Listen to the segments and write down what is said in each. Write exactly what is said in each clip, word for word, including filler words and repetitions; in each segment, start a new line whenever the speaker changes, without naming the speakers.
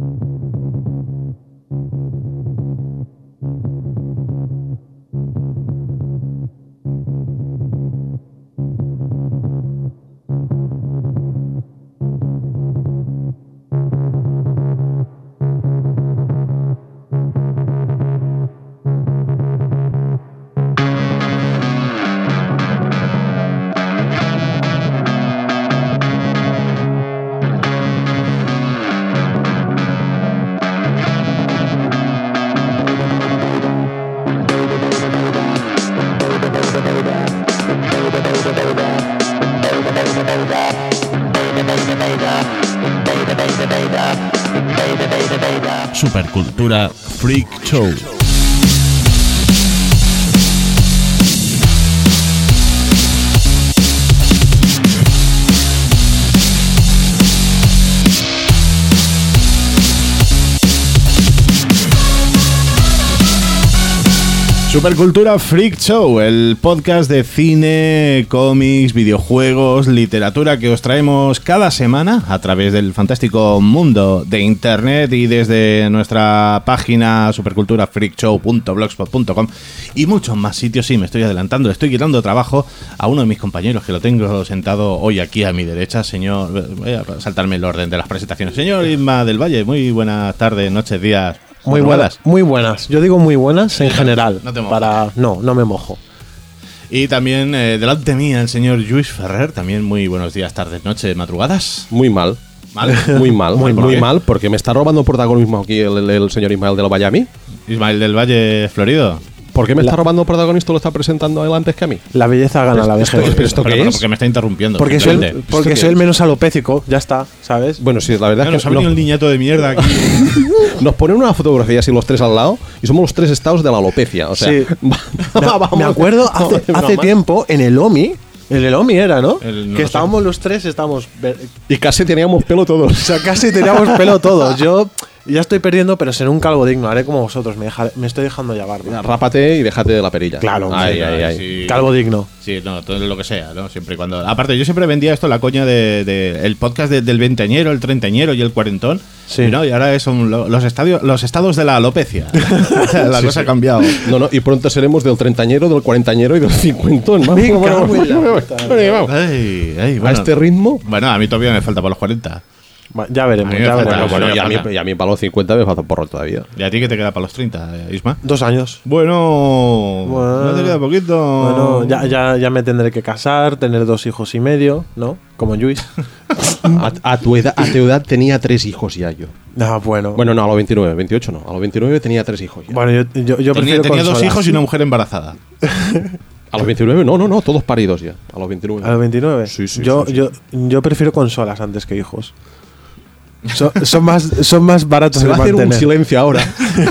Supercultura Freak Show. Supercultura Freak Show, el podcast de cine, cómics, videojuegos, literatura que os traemos cada semana a través del fantástico mundo de internet y desde nuestra página supercultura freak show punto blogspot punto com y muchos más sitios. Sí, me estoy adelantando, estoy quitando trabajo a uno de mis compañeros que lo tengo sentado hoy aquí a mi derecha. Señor, voy a saltarme el orden de las presentaciones. Señor Isma del Valle, muy buenas tardes, noches, días.
Muy buenas, muy buenas. Yo digo muy buenas en general.
No te mojas.
Para no, no me mojo.
Y también eh, delante mía el señor Lluís Ferrer. También muy buenos días, tardes, noches, madrugadas.
Muy mal.
¿Mal?
Muy mal, muy,
¿Por
muy
qué?
mal, porque me está robando protagonismo aquí el, el, el señor Ismael del Valle a mí.
Ismael del Valle Florido.
¿Por qué me
La-
está robando protagonismo? Lo está presentando a él antes que a mí.
La belleza gana la
Esto-
vejez.
pero esto
Pero,
qué
pero
es?
porque me está interrumpiendo.
Porque soy el,
simplemente.
porque
¿Esto
soy
qué
el
es?
menos alopécico, ya está, ¿sabes?
Bueno, sí, la verdad
Claro,
es
nos ha
que
venido
no-
el niñato de mierda aquí.
nos ponen una fotografía así los tres al lado y somos los tres estados de la alopecia. O sea,
Sí.
va-
me,
vamos-
me acuerdo hace,
vamos-
hace tiempo en el OMI, en el OMI era, ¿no?
El- no
que
lo
estábamos los tres, estábamos. ver-
Y casi teníamos pelo
O
todos.
sea, casi teníamos pelo todos. Yo ya estoy perdiendo, pero seré un calvo digno. Haré como vosotros, me, dejaré- me estoy dejando llevar.
Rápate y déjate de la perilla.
Claro,
Ay,
sí,
ay, ay.
Sí.
Calvo digno.
Sí, no, todo lo que sea, ¿no? Siempre y cuando. Aparte, yo siempre vendía esto, la coña de, de- el podcast de- del veinteañero, el treintañero y el cuarentón.
Sí.
Y, ¿no? y ahora son lo- los estadios, los estados de la alopecia. La
Sí,
cosa
sí.
ha cambiado.
No, no, y pronto seremos del treintañero, del cuarentañero y del cincuentón.
Me
Vamos,
cago
vamos,
en la
vamos,
puta.
vamos.
Ay, ay,
A
bueno.
este ritmo.
Bueno, a mí todavía me falta para los cuarenta.
Va, Ya veremos,
A mí me
ya
falta-
veremos.
Bueno,
sí,
y a, mí,
falta.
y a mí para los cincuenta me falta un porro todavía.
¿Y a ti qué te queda para los treinta, eh, Isma?
Dos años.
Bueno,
Bueno.
no te queda poquito.
Bueno, ya, ya, ya me tendré que casar, tener dos hijos y medio, ¿no? Como Luis.
A, a tu edad, a tu edad tenía tres hijos ya yo.
Ah, bueno.
Bueno, no, a los veintinueve, veintiocho no. A los veintinueve tenía tres hijos ya.
Bueno, yo, yo, yo
tenía
prefiero
tenía dos
consolas.
hijos y una mujer embarazada.
A los veintinueve, no, no, no, todos paridos ya. A los veintinueve.
¿A los veintinueve?
Sí, sí,
yo,
sí, sí.
Yo, yo prefiero consolas antes que hijos. Son, son, más, son más baratos
Se
de
va a hacer un
mantener.
silencio ahora.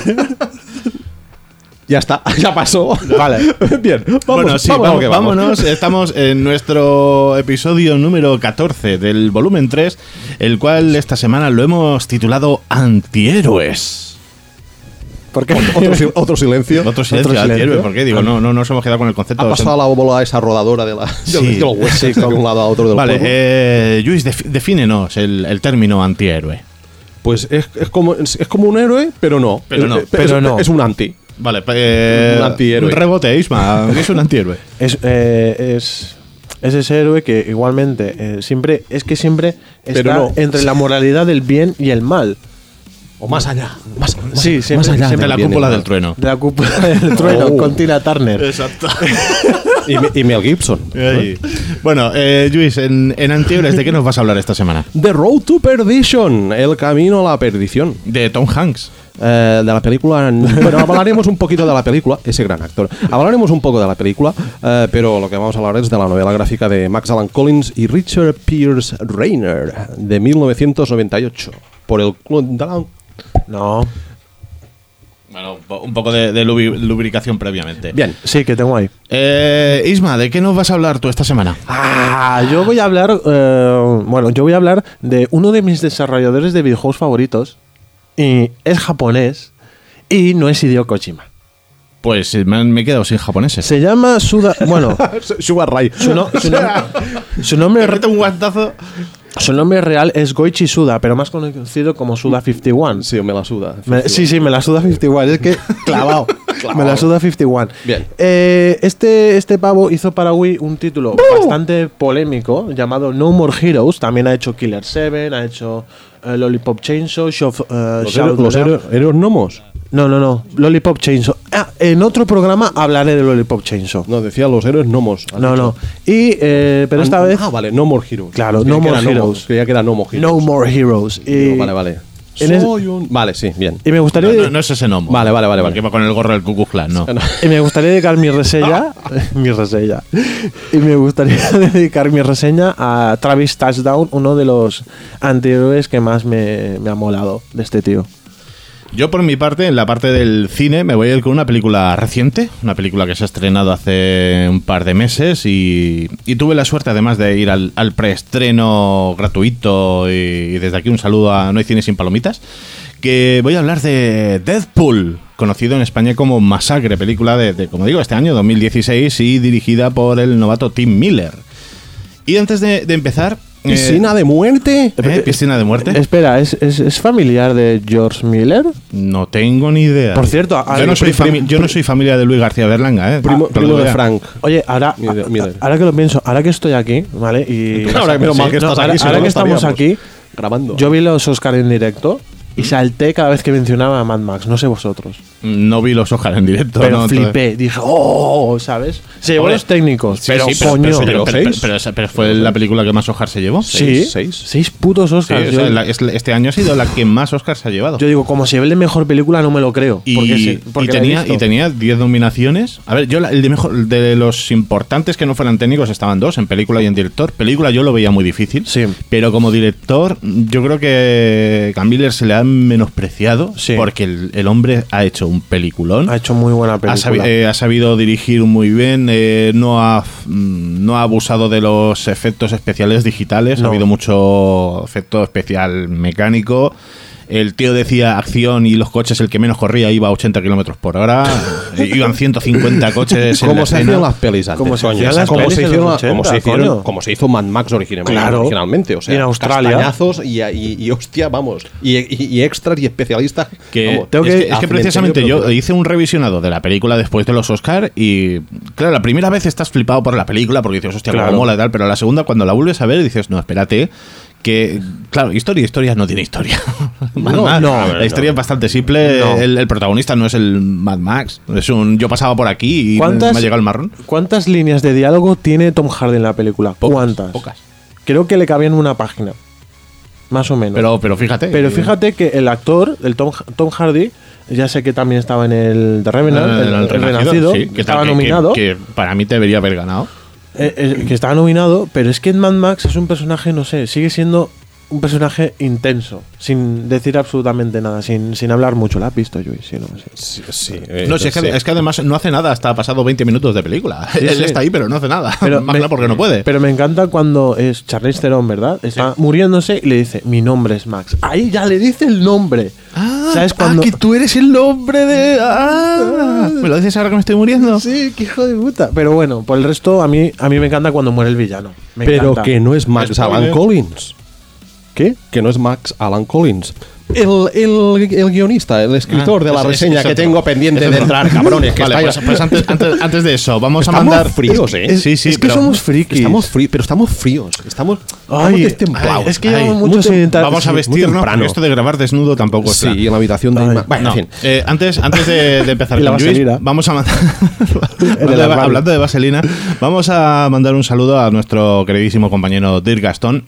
Ya está, ya pasó.
Vale.
Bien, vamos,
Bueno, sí,
vamos a lo
vamos,
que vamos.
vámonos. Estamos en nuestro episodio número catorce del volumen tres, el cual esta semana lo hemos titulado Antihéroes.
¿Por qué?
Otro, si- otro silencio.
Otro silencio,
silencio.
antihéroe, ¿por qué? Digo, no, no nos hemos quedado con el concepto.
Ha pasado la bola esa rodadora de la
Sí.
de los huesos
Sí,
de
como-
un lado a otro del
Vale,
cuerpo.
eh, Luis, defi- defínenos el, el término antihéroe.
Pues es, es como, es, es como un héroe, pero no.
Pero no,
Es-
pero
es,
no.
Es un anti.
Vale, eh,
Un antihéroe.
un rebote, Isma. ¿Qué es un antihéroe?
Es, eh, es, es ese héroe que igualmente eh, siempre es que siempre
Pero
está
no.
entre la moralidad del bien y el mal.
O más allá. Más, más-
Sí,
más
siempre-
allá.
De
siempre
la
del bien y
cúpula
el
del
mal.
trueno.
De la cúpula del trueno
Oh.
con Tina Turner.
Exacto.
Y, Me- y Mel Gibson.
Ahí. Bueno, eh, Luis, en, en antihéroes, ¿de qué nos vas a hablar esta semana?
The Road to Perdition. El camino a la perdición.
De Tom Hanks.
Eh, de la película. Bueno, hablaremos un poquito de la película, ese gran actor. Hablaremos un poco de la película, eh, pero lo que vamos a hablar es de la novela gráfica de Max Allan Collins y Richard Pierce Reiner de mil novecientos noventa y ocho. Por el Club de la-
No.
Bueno, un po- un poco de, de lubi- lubricación previamente.
Bien.
Sí, que tengo ahí.
Eh, Isma, ¿de qué nos vas a hablar tú esta semana?
Ah, yo voy a hablar. eh, bueno, yo voy a hablar de uno de mis desarrolladores de videojuegos favoritos. Y es japonés. Y no es Hideo Kojima.
Pues eh, me, han- me he quedado sin japoneses.
Se llama Suda. Bueno,
Sugar Ray.
su, no- su nom- su nombre.
Me mete un guantazo.
Su nombre real es Goichi Suda, pero más conocido como Suda cincuenta y uno.
Sí, me la suda.
Me- sí, sí, me la suda cincuenta y uno. Es que clavado. Me la suda cincuenta y uno.
Bien.
Eh, este, este pavo hizo para Wii un título bastante polémico llamado No More Heroes. También ha hecho Killer seven, ha hecho eh, Lollipop Chainsaw, Show, eh,
Los,
Shadow
héroes, los
of the
héroes- héroes gnomos.
No, no, no. Lollipop Chainsaw. Ah, en otro programa hablaré de Lollipop Chainsaw.
No, decía los héroes gnomos. has
No,
dicho.
no. Y, eh, pero esta
Ah,
vez.
Ah, vale, No More Heroes.
Claro,
Creía
No
que
More
era
Heroes.
Creía que era No More Heroes.
No More Heroes. Y,
Digo, vale, vale.
en es-
Soy un- Vale, sí, bien.
y me gustaría.
No, no, no es ese nombre.
Vale, vale, vale, vale.
Que va con el gorro del Ku Klux Klan, no.
Y me gustaría dedicar mi reseña. mi reseña. Y me gustaría dedicar mi reseña a Travis Touchdown, uno de los antihéroes que más me, me ha molado de este tío.
Yo, por mi parte, en la parte del cine, me voy a ir con una película reciente, una película que se ha estrenado hace un par de meses y, y tuve la suerte, además, de ir al, al preestreno gratuito y, y desde aquí un saludo a No hay cine sin palomitas, que voy a hablar de Deadpool, conocido en España como Masacre, película de, de, como digo, este año, dos mil dieciséis, y dirigida por el novato Tim Miller. Y antes de, de empezar... eh,
¿Piscina de muerte?
¿eh? ¿Piscina de muerte?
Espera, ¿es, es, es familiar de George Miller?
No tengo ni idea.
Por cierto,
yo no, soy
prim-
fami- yo no soy familia de Luis García Berlanga, ¿eh?
Primo,
Ah, pero
primo
lo
de
vea.
Frank.
Oye, ahora,
Miller, Miller.
ahora que lo pienso, ahora que estoy aquí, ¿vale? Y
Ahora, menos mal que
no,
estás
ahora,
aquí, si no,
ahora
no
que estamos
estaríamos
aquí,
grabando.
yo vi los Oscar en directo y salté cada vez que mencionaba a Mad Max, no sé vosotros.
No vi los Oscar en directo.
Pero
no,
flipé, dije, ¡oh! ¿Sabes? Se llevó
Hombre,
los técnicos,
Sí,
pero
sí, pero,
coño.
pero, se llevó
¿Pero
pero-
seis?
pero- pero- pero fue la película que más Oscar se llevó.
sí,
seis,
seis,
seis.
putos
Sí,
Oscars.
o
yo,
sea, la- es- este año ha sido la que más Oscar se ha llevado.
yo digo, como se ve el de mejor película, no me lo creo.
Y,
porque sí,
y
porque la he
tenía,
visto.
y tenía diez nominaciones. A ver, yo la- el de mejor de los importantes que no fueran técnicos estaban dos, en película y en director. Película yo lo veía muy difícil.
Sí.
Pero como director, yo creo que a Miller se le ha menospreciado
Sí.
porque el, el hombre ha hecho un peliculón.
Ha hecho muy buena
Ha,
película.
sabi- eh, ha sabido dirigir muy bien, eh, no, ha, mm, no ha abusado de los efectos especiales digitales,
No.
ha habido mucho efecto especial mecánico. El tío decía acción y los coches, el que menos corría iba a ochenta kilómetros por hora, eh, iban ciento cincuenta coches en la
¿Cómo se
escena.
hacían las pelis antes?
Como se
coño?
hacían las
¿Cómo
pelis
se
en
hicieron
los
la- cómo se
ochenta,
hicieron-
coño.
cómo se hizo Mad Max originalmente,
Claro.
originalmente? O sea,
Y en Australia.
castañazos y, y, y hostia, vamos. Y, y, y extras y especialistas.
Que,
vamos,
tengo
es
que-
que, es
a
que
cementerio,
precisamente
pero-
yo
pero-
hice un revisionado de la película después de los Oscar y claro, la primera vez estás flipado por la película porque dices, hostia,
Claro.
cómo mola y tal, pero la segunda cuando la vuelves a ver dices, no, espérate, que claro, historia, historia no tiene historia. Mad
No,
Max,
no,
la
no.
historia es bastante simple,
No.
el, el protagonista no es el Mad Max, es un yo pasaba por aquí y me
¿Cuántas-
ha llegado el marrón.
¿Cuántas líneas de diálogo tiene Tom Hardy en la película?
Pocas,
¿Cuántas?
pocas.
Creo que le cabían una página. Más o menos.
Pero, pero fíjate.
Pero
eh,
fíjate que el actor, el Tom, Tom Hardy, ya sé que también estaba en el The Revenant,
eh,
el,
el
el
Renacido,
Renacido,
sí, que,
estaba
que-
nominado.
que- que para mí debería haber ganado.
eh, eh, que estaba nominado, pero es que en Mad Max es un personaje, no sé, sigue siendo un personaje intenso, sin decir absolutamente nada, sin, sin hablar mucho. ¿La has visto, Luis? Sí, no, sí.
Sí, sí, eh,
No, si es, que,
sí.
es que además no hace nada hasta ha pasado veinte minutos de película.
Sí,
Él
sí.
está ahí, pero no hace nada.
Pero
Más
me-
claro porque no puede.
Pero me encanta cuando es Charlize Theron, ¿verdad? Está muriéndose y le dice, mi nombre es Max. Ahí ya le dice el nombre. ¿Sabes cuando?
que tú eres el nombre de. Ah, ¿me lo dices ahora que me estoy muriendo?
Sí, qué hijo de puta. Pero bueno, por el resto, a mí, a mí me encanta cuando muere el villano. Me
Pero
encanta.
que no es Max
Spoiler.
Alan Collins.
¿Qué?
Que no es Max Alan Collins. El, el, el guionista, el escritor
Ah,
de la
es- es-
reseña
es
que
otro.
tengo pendiente
Es
de
otro.
entrar, cabrones. Que
Vale,
está-
pues, pues antes, antes, antes de eso, vamos a
Estamos
mandar.
fríos, ¿eh?
Sí, sí,
es que
pero-
somos frikis.
Estamos fríos, pero estamos fríos. Estamos, estamos
Ay,
destemplados.
ay, es que
Ay,
llevamos
muy
mucho
tem-
sin entrar-
Vamos a
sí, muy
vestirnos,
temprano.
porque esto de grabar desnudo tampoco es
Sí,
plan.
en la habitación de
Ay.
Ima- Bueno,
No,
en fin.
eh, antes, antes de, de empezar
Y la
con Luis,
vaselina.
vamos a mandar.
el
hablando, de,
armario.
hablando de vaselina, vamos a mandar un saludo a nuestro queridísimo compañero Dirk Gastón,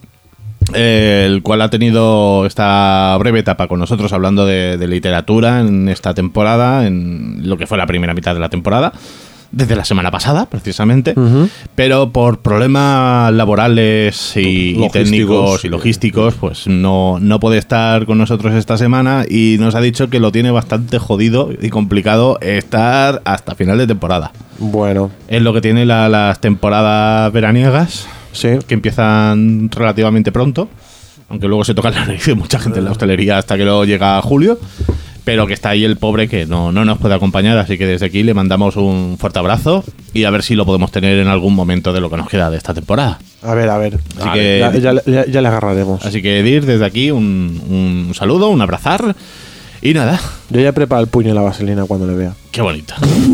eh, el cual ha tenido esta breve etapa con nosotros hablando de, de literatura en esta temporada, en lo que fue la primera mitad de la temporada. Desde la semana pasada, precisamente,
Ujú.
pero por problemas laborales y, y
Logísticos.
técnicos y logísticos, pues no, no puede estar con nosotros esta semana y nos ha dicho que lo tiene bastante jodido y complicado estar hasta final de temporada.
Bueno,
Es lo que tiene la- las temporadas veraniegas,
sí.
que empiezan relativamente pronto, aunque luego se toca la nariz de mucha gente en la hostelería hasta que luego llega julio. pero que está ahí el pobre que no, no nos puede acompañar, así que desde aquí le mandamos un fuerte abrazo y a ver si lo podemos tener en algún momento de lo que nos queda de esta temporada.
A ver, a ver.
Así
A
que-
ver, ya, ya- ya- ya le agarraremos.
Así que Dir, desde aquí un, un saludo, un abrazar y nada,
Yo ya preparo el puño y la vaselina cuando le vea.
qué bonito.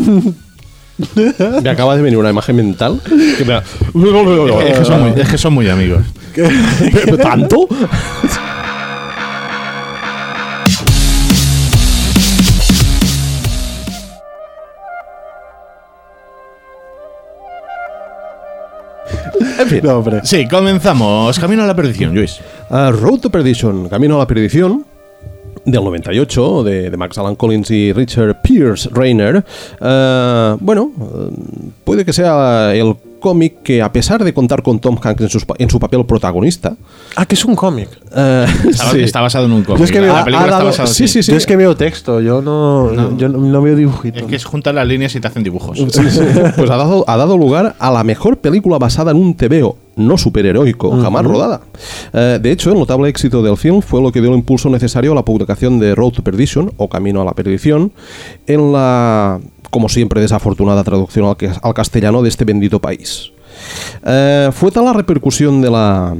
Me acaba de venir una imagen mental. Que me ha-
es, que son muy, es que son muy amigos.
¿Tanto? En fin.
No, hombre.
Sí, comenzamos. Camino a la perdición, Luis.
Uh, Road to Perdition, Camino a la Perdición, del noventa y ocho, de, de Max Allan Collins y Richard Pierce Reiner. Uh, bueno, uh, puede que sea el cómic que, a pesar de contar con Tom Hanks en, sus pa- en su papel protagonista,
Ah, que es un cómic.
uh,
Está,
sí.
está basado en un cómic.
Yo es que veo-
la
ha-
película
ha
está
dado-
basada
sí, sí, sí.
Yo es que veo texto, yo no,
No.
yo no, no veo dibujitos.
Es que es juntar las líneas y te hacen dibujos.
Pues ha dado, ha dado lugar a la mejor película basada en un tebeo no superheroico jamás rodada. Eh, de hecho, el notable éxito del film fue lo que dio el impulso necesario a la publicación de Road to Perdition, o Camino a la Perdición, en la, como siempre, desafortunada traducción al, que- al castellano de este bendito país. Eh, fue tal la repercusión de la...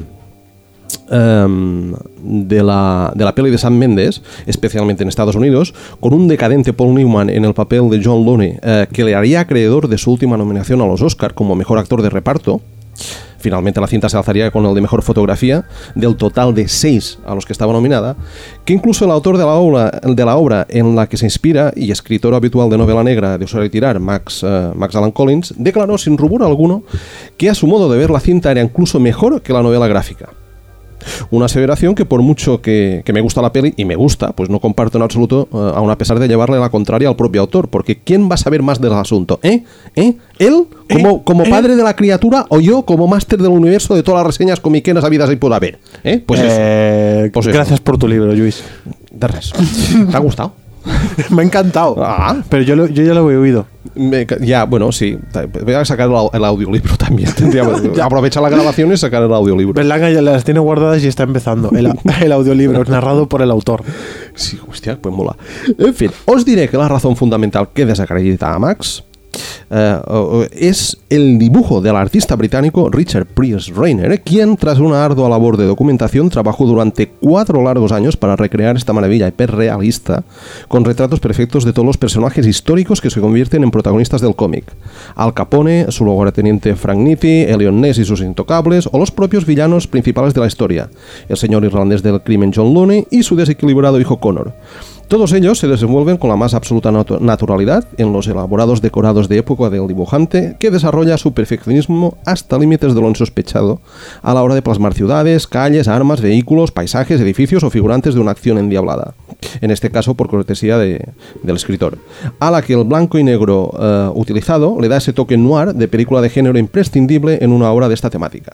em, de la, de la peli de Sam Mendes, especialmente en Estados Unidos, con un decadente Paul Newman en el papel de John Looney, eh, que le haría acreedor de su última nominación a los Oscar como mejor actor de reparto. Finalmente la cinta se alzaría con el de mejor fotografía, del total de seis a los que estaba nominada, que incluso el autor de la obra, de la obra en la que se inspira y escritor habitual de novela negra de usar y tirar, Max, eh, Max Allan Collins, declaró sin rubor alguno que a su modo de ver la cinta era incluso mejor que la novela gráfica. Una aseveración que, por mucho que, que me gusta la peli, y me gusta, pues no comparto en absoluto, eh, aun a pesar de llevarle la contraria al propio autor, porque ¿quién va a saber más del asunto? ¿Eh? ¿Eh? ¿Él? Como, como padre de la criatura, o yo como máster del universo de todas las reseñas comiqueras habidas y por haber? ¿Eh? Pues eso.
Eh,
Pues eso.
gracias por tu libro, Luis.
De res. ¿Te ha gustado?
Me ha encantado.
Ah.
Pero yo, lo- yo ya lo he oído.
Me ca- ya, bueno, sí. Voy a sacar el, au- el audiolibro también. Tendría- aprovechar la grabación y sacar el audiolibro.
Berlanga ya las tiene guardadas y está empezando. El, a- el audiolibro narrado por el autor.
Sí, hostia, pues mola. En fin, os diré que la razón fundamental que desacredita a Max eh, uh, es el dibujo del artista británico Richard Pierce Reiner, quien, tras una ardua labor de documentación, trabajó durante cuatro largos años para recrear esta maravilla hiperrealista, con retratos perfectos de todos los personajes históricos que se convierten en protagonistas del cómic. Al Capone, su lugarteniente Frank Nitti, Eliot Ness y sus intocables, o los propios villanos principales de la historia, el señor irlandés del crimen John Looney y su desequilibrado hijo Connor. Todos ellos se desenvuelven con la más absoluta natu- naturalidad en los elaborados decorados de época del dibujante, que desarrolla su perfeccionismo hasta límites de lo insospechado a la hora de plasmar ciudades, calles, armas, vehículos, paisajes, edificios o figurantes de una acción endiablada. En este caso, por cortesía de- del escritor, a la que el blanco y negro eh, utilizado le da ese toque noir de película de género imprescindible en una obra de esta temática.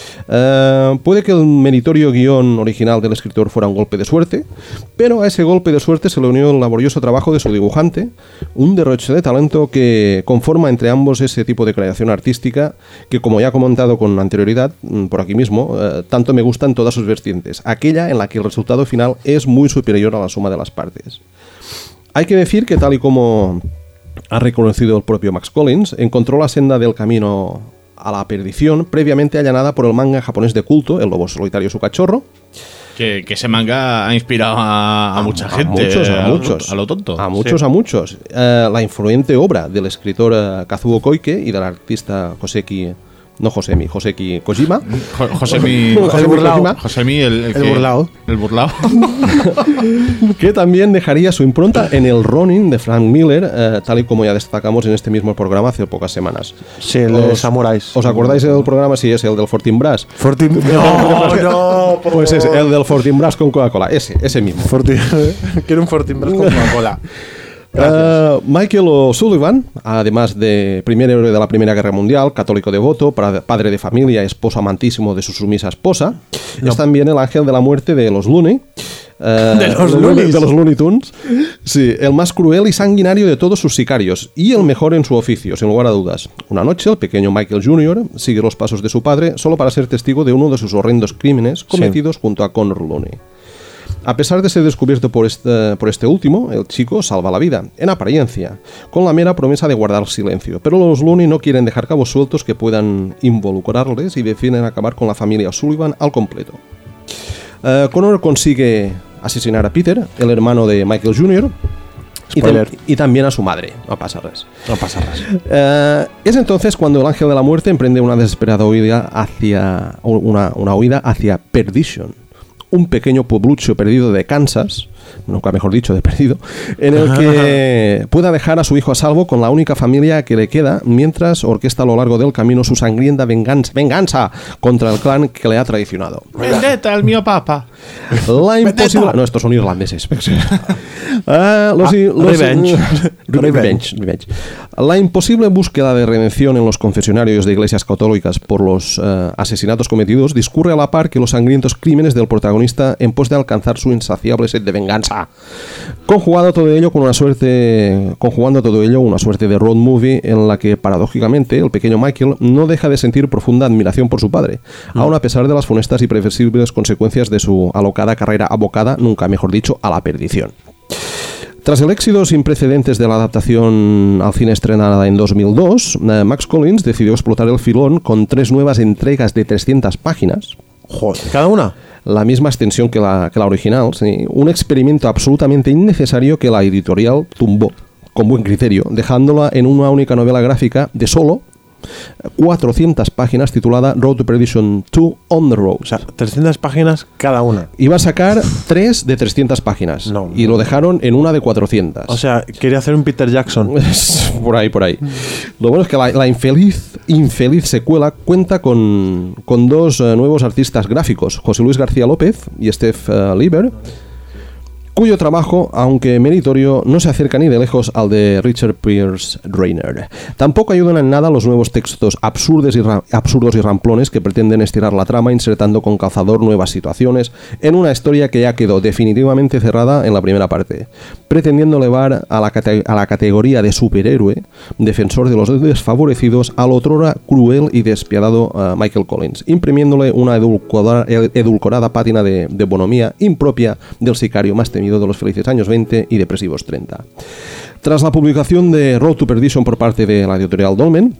Eh, puede que el meritorio guión original del escritor fuera un golpe de suerte, pero a ese golpe de suerte se le unió el laborioso trabajo de su dibujante, un derroche de talento que conforma entre ambos ese tipo de creación artística que, como ya he comentado con anterioridad, mm, por aquí mismo, eh, tanto me gusta en todas sus vertientes, aquella en la que el resultado final es muy superior a la suma de las partes. Hay que decir que, tal y como ha reconocido el propio Max Collins, encontró la senda del camino a la perdición previamente allanada por el manga japonés de culto, El lobo solitario y su cachorro.
Que, que ese manga ha inspirado a, a mucha gente.
muchos, a,
a lo-
muchos.
A lo tonto.
A muchos,
Sí.
a muchos. Eh, la influyente obra del escritor eh, Kazuo Koike y del artista Joseki... No Josemi, Joseki Kojima.
Jo- Josemi.
Josemi
burlao.
Kojima.
Josemi, el, el,
El
que-
burlao.
El burlao.
Que también dejaría su impronta en el Ronin de Frank Miller, eh, tal y como ya destacamos en este mismo programa hace pocas semanas.
Sí, el de
Os-
Samuráis.
¿Os acordáis del programa? Sí, es el del Fortin Brass.
Fortin. No, no, por
Pues es
favor.
el del Fortin Brass con Coca-Cola, ese, ese mismo.
Fortin. Quiero un Fortin Brass con Coca-Cola.
Uh, Michael O'Sullivan, además de primer héroe de la Primera Guerra Mundial, católico devoto, pra- padre de familia, esposo amantísimo de su sumisa esposa, es también el ángel de la muerte de los Looney. Uh,
De los
de,
Loonies.
de los Looney Tunes. Sí, el más cruel y sanguinario de todos sus sicarios y el mejor en su oficio, sin lugar a dudas. Una noche, el pequeño Michael junior sigue los pasos de su padre solo para ser testigo de uno de sus horrendos crímenes cometidos junto a Connor Looney. A pesar de ser descubierto por este, por este último, el chico salva la vida, en apariencia, con la mera promesa de guardar silencio. Pero los Looney no quieren dejar cabos sueltos que puedan involucrarles y deciden acabar con la familia O'Sullivan al completo. Uh, Connor consigue asesinar a Peter, el hermano de Michael junior, y, tam- y también a su madre. No pasa res.
No pasa res.
Uh, es entonces cuando el ángel de la muerte emprende una desesperada huida hacia una, una huida hacia Perdition, un pequeño pueblucho perdido de Kansas, nunca mejor dicho, de perdido, en el que pueda dejar a su hijo a salvo con la única familia que le queda, mientras orquesta a lo largo del camino su sangrienta venganza, venganza contra el clan que le ha traicionado.
Vendetta, el mío papa.
La imposible... No, estos son irlandeses. uh, los,
Ah,
los,
revenge.
revenge. Revenge. La imposible búsqueda de redención en los confesionarios de iglesias católicas por los uh, asesinatos cometidos discurre a la par que los sangrientos crímenes del protagonista en pos de alcanzar su insaciable sed de venganza. Conjugado todo ello con una suerte, conjugando todo ello una suerte de road movie en la que paradójicamente el pequeño Michael no deja de sentir profunda admiración por su padre, mm. aun a pesar de las funestas y previsibles consecuencias de su alocada carrera abocada, nunca mejor dicho, a la perdición. Tras el éxito sin precedentes de la adaptación al cine estrenada en dos mil dos, eh, Max Collins decidió explotar el filón con tres nuevas entregas de trescientas páginas.
Joder, ¿cada una?
La misma extensión que la, que la original, sí. Un experimento absolutamente innecesario que la editorial tumbó con buen criterio, dejándola en una única novela gráfica de solo cuatrocientas páginas titulada Road to Perdition dos On the Road.
O sea, trescientas páginas cada una.
Iba a sacar tres de trescientas páginas
no,
y
no.
lo dejaron en una de cuatrocientas.
O sea, quería hacer un Peter Jackson.
Por ahí, por ahí. Lo bueno es que la, la infeliz, infeliz secuela cuenta con, con dos uh, nuevos artistas gráficos, José Luis García López y Steph uh, Lieber, cuyo trabajo, aunque meritorio, no se acerca ni de lejos al de Richard Pierce Rayner. Tampoco ayudan en nada los nuevos textos absurdos y, ra- absurdos y ramplones que pretenden estirar la trama insertando con calzador nuevas situaciones en una historia que ya quedó definitivamente cerrada en la primera parte, pretendiendo elevar a la, cate- a la categoría de superhéroe, defensor de los desfavorecidos, al otrora cruel y despiadado uh, Michael Collins, imprimiéndole una edulcorada, edulcorada pátina de, de bonomía impropia del sicario más temido de los felices años veinte y depresivos treinta. Tras la publicación de Road to Perdition por parte de la editorial Dolmen,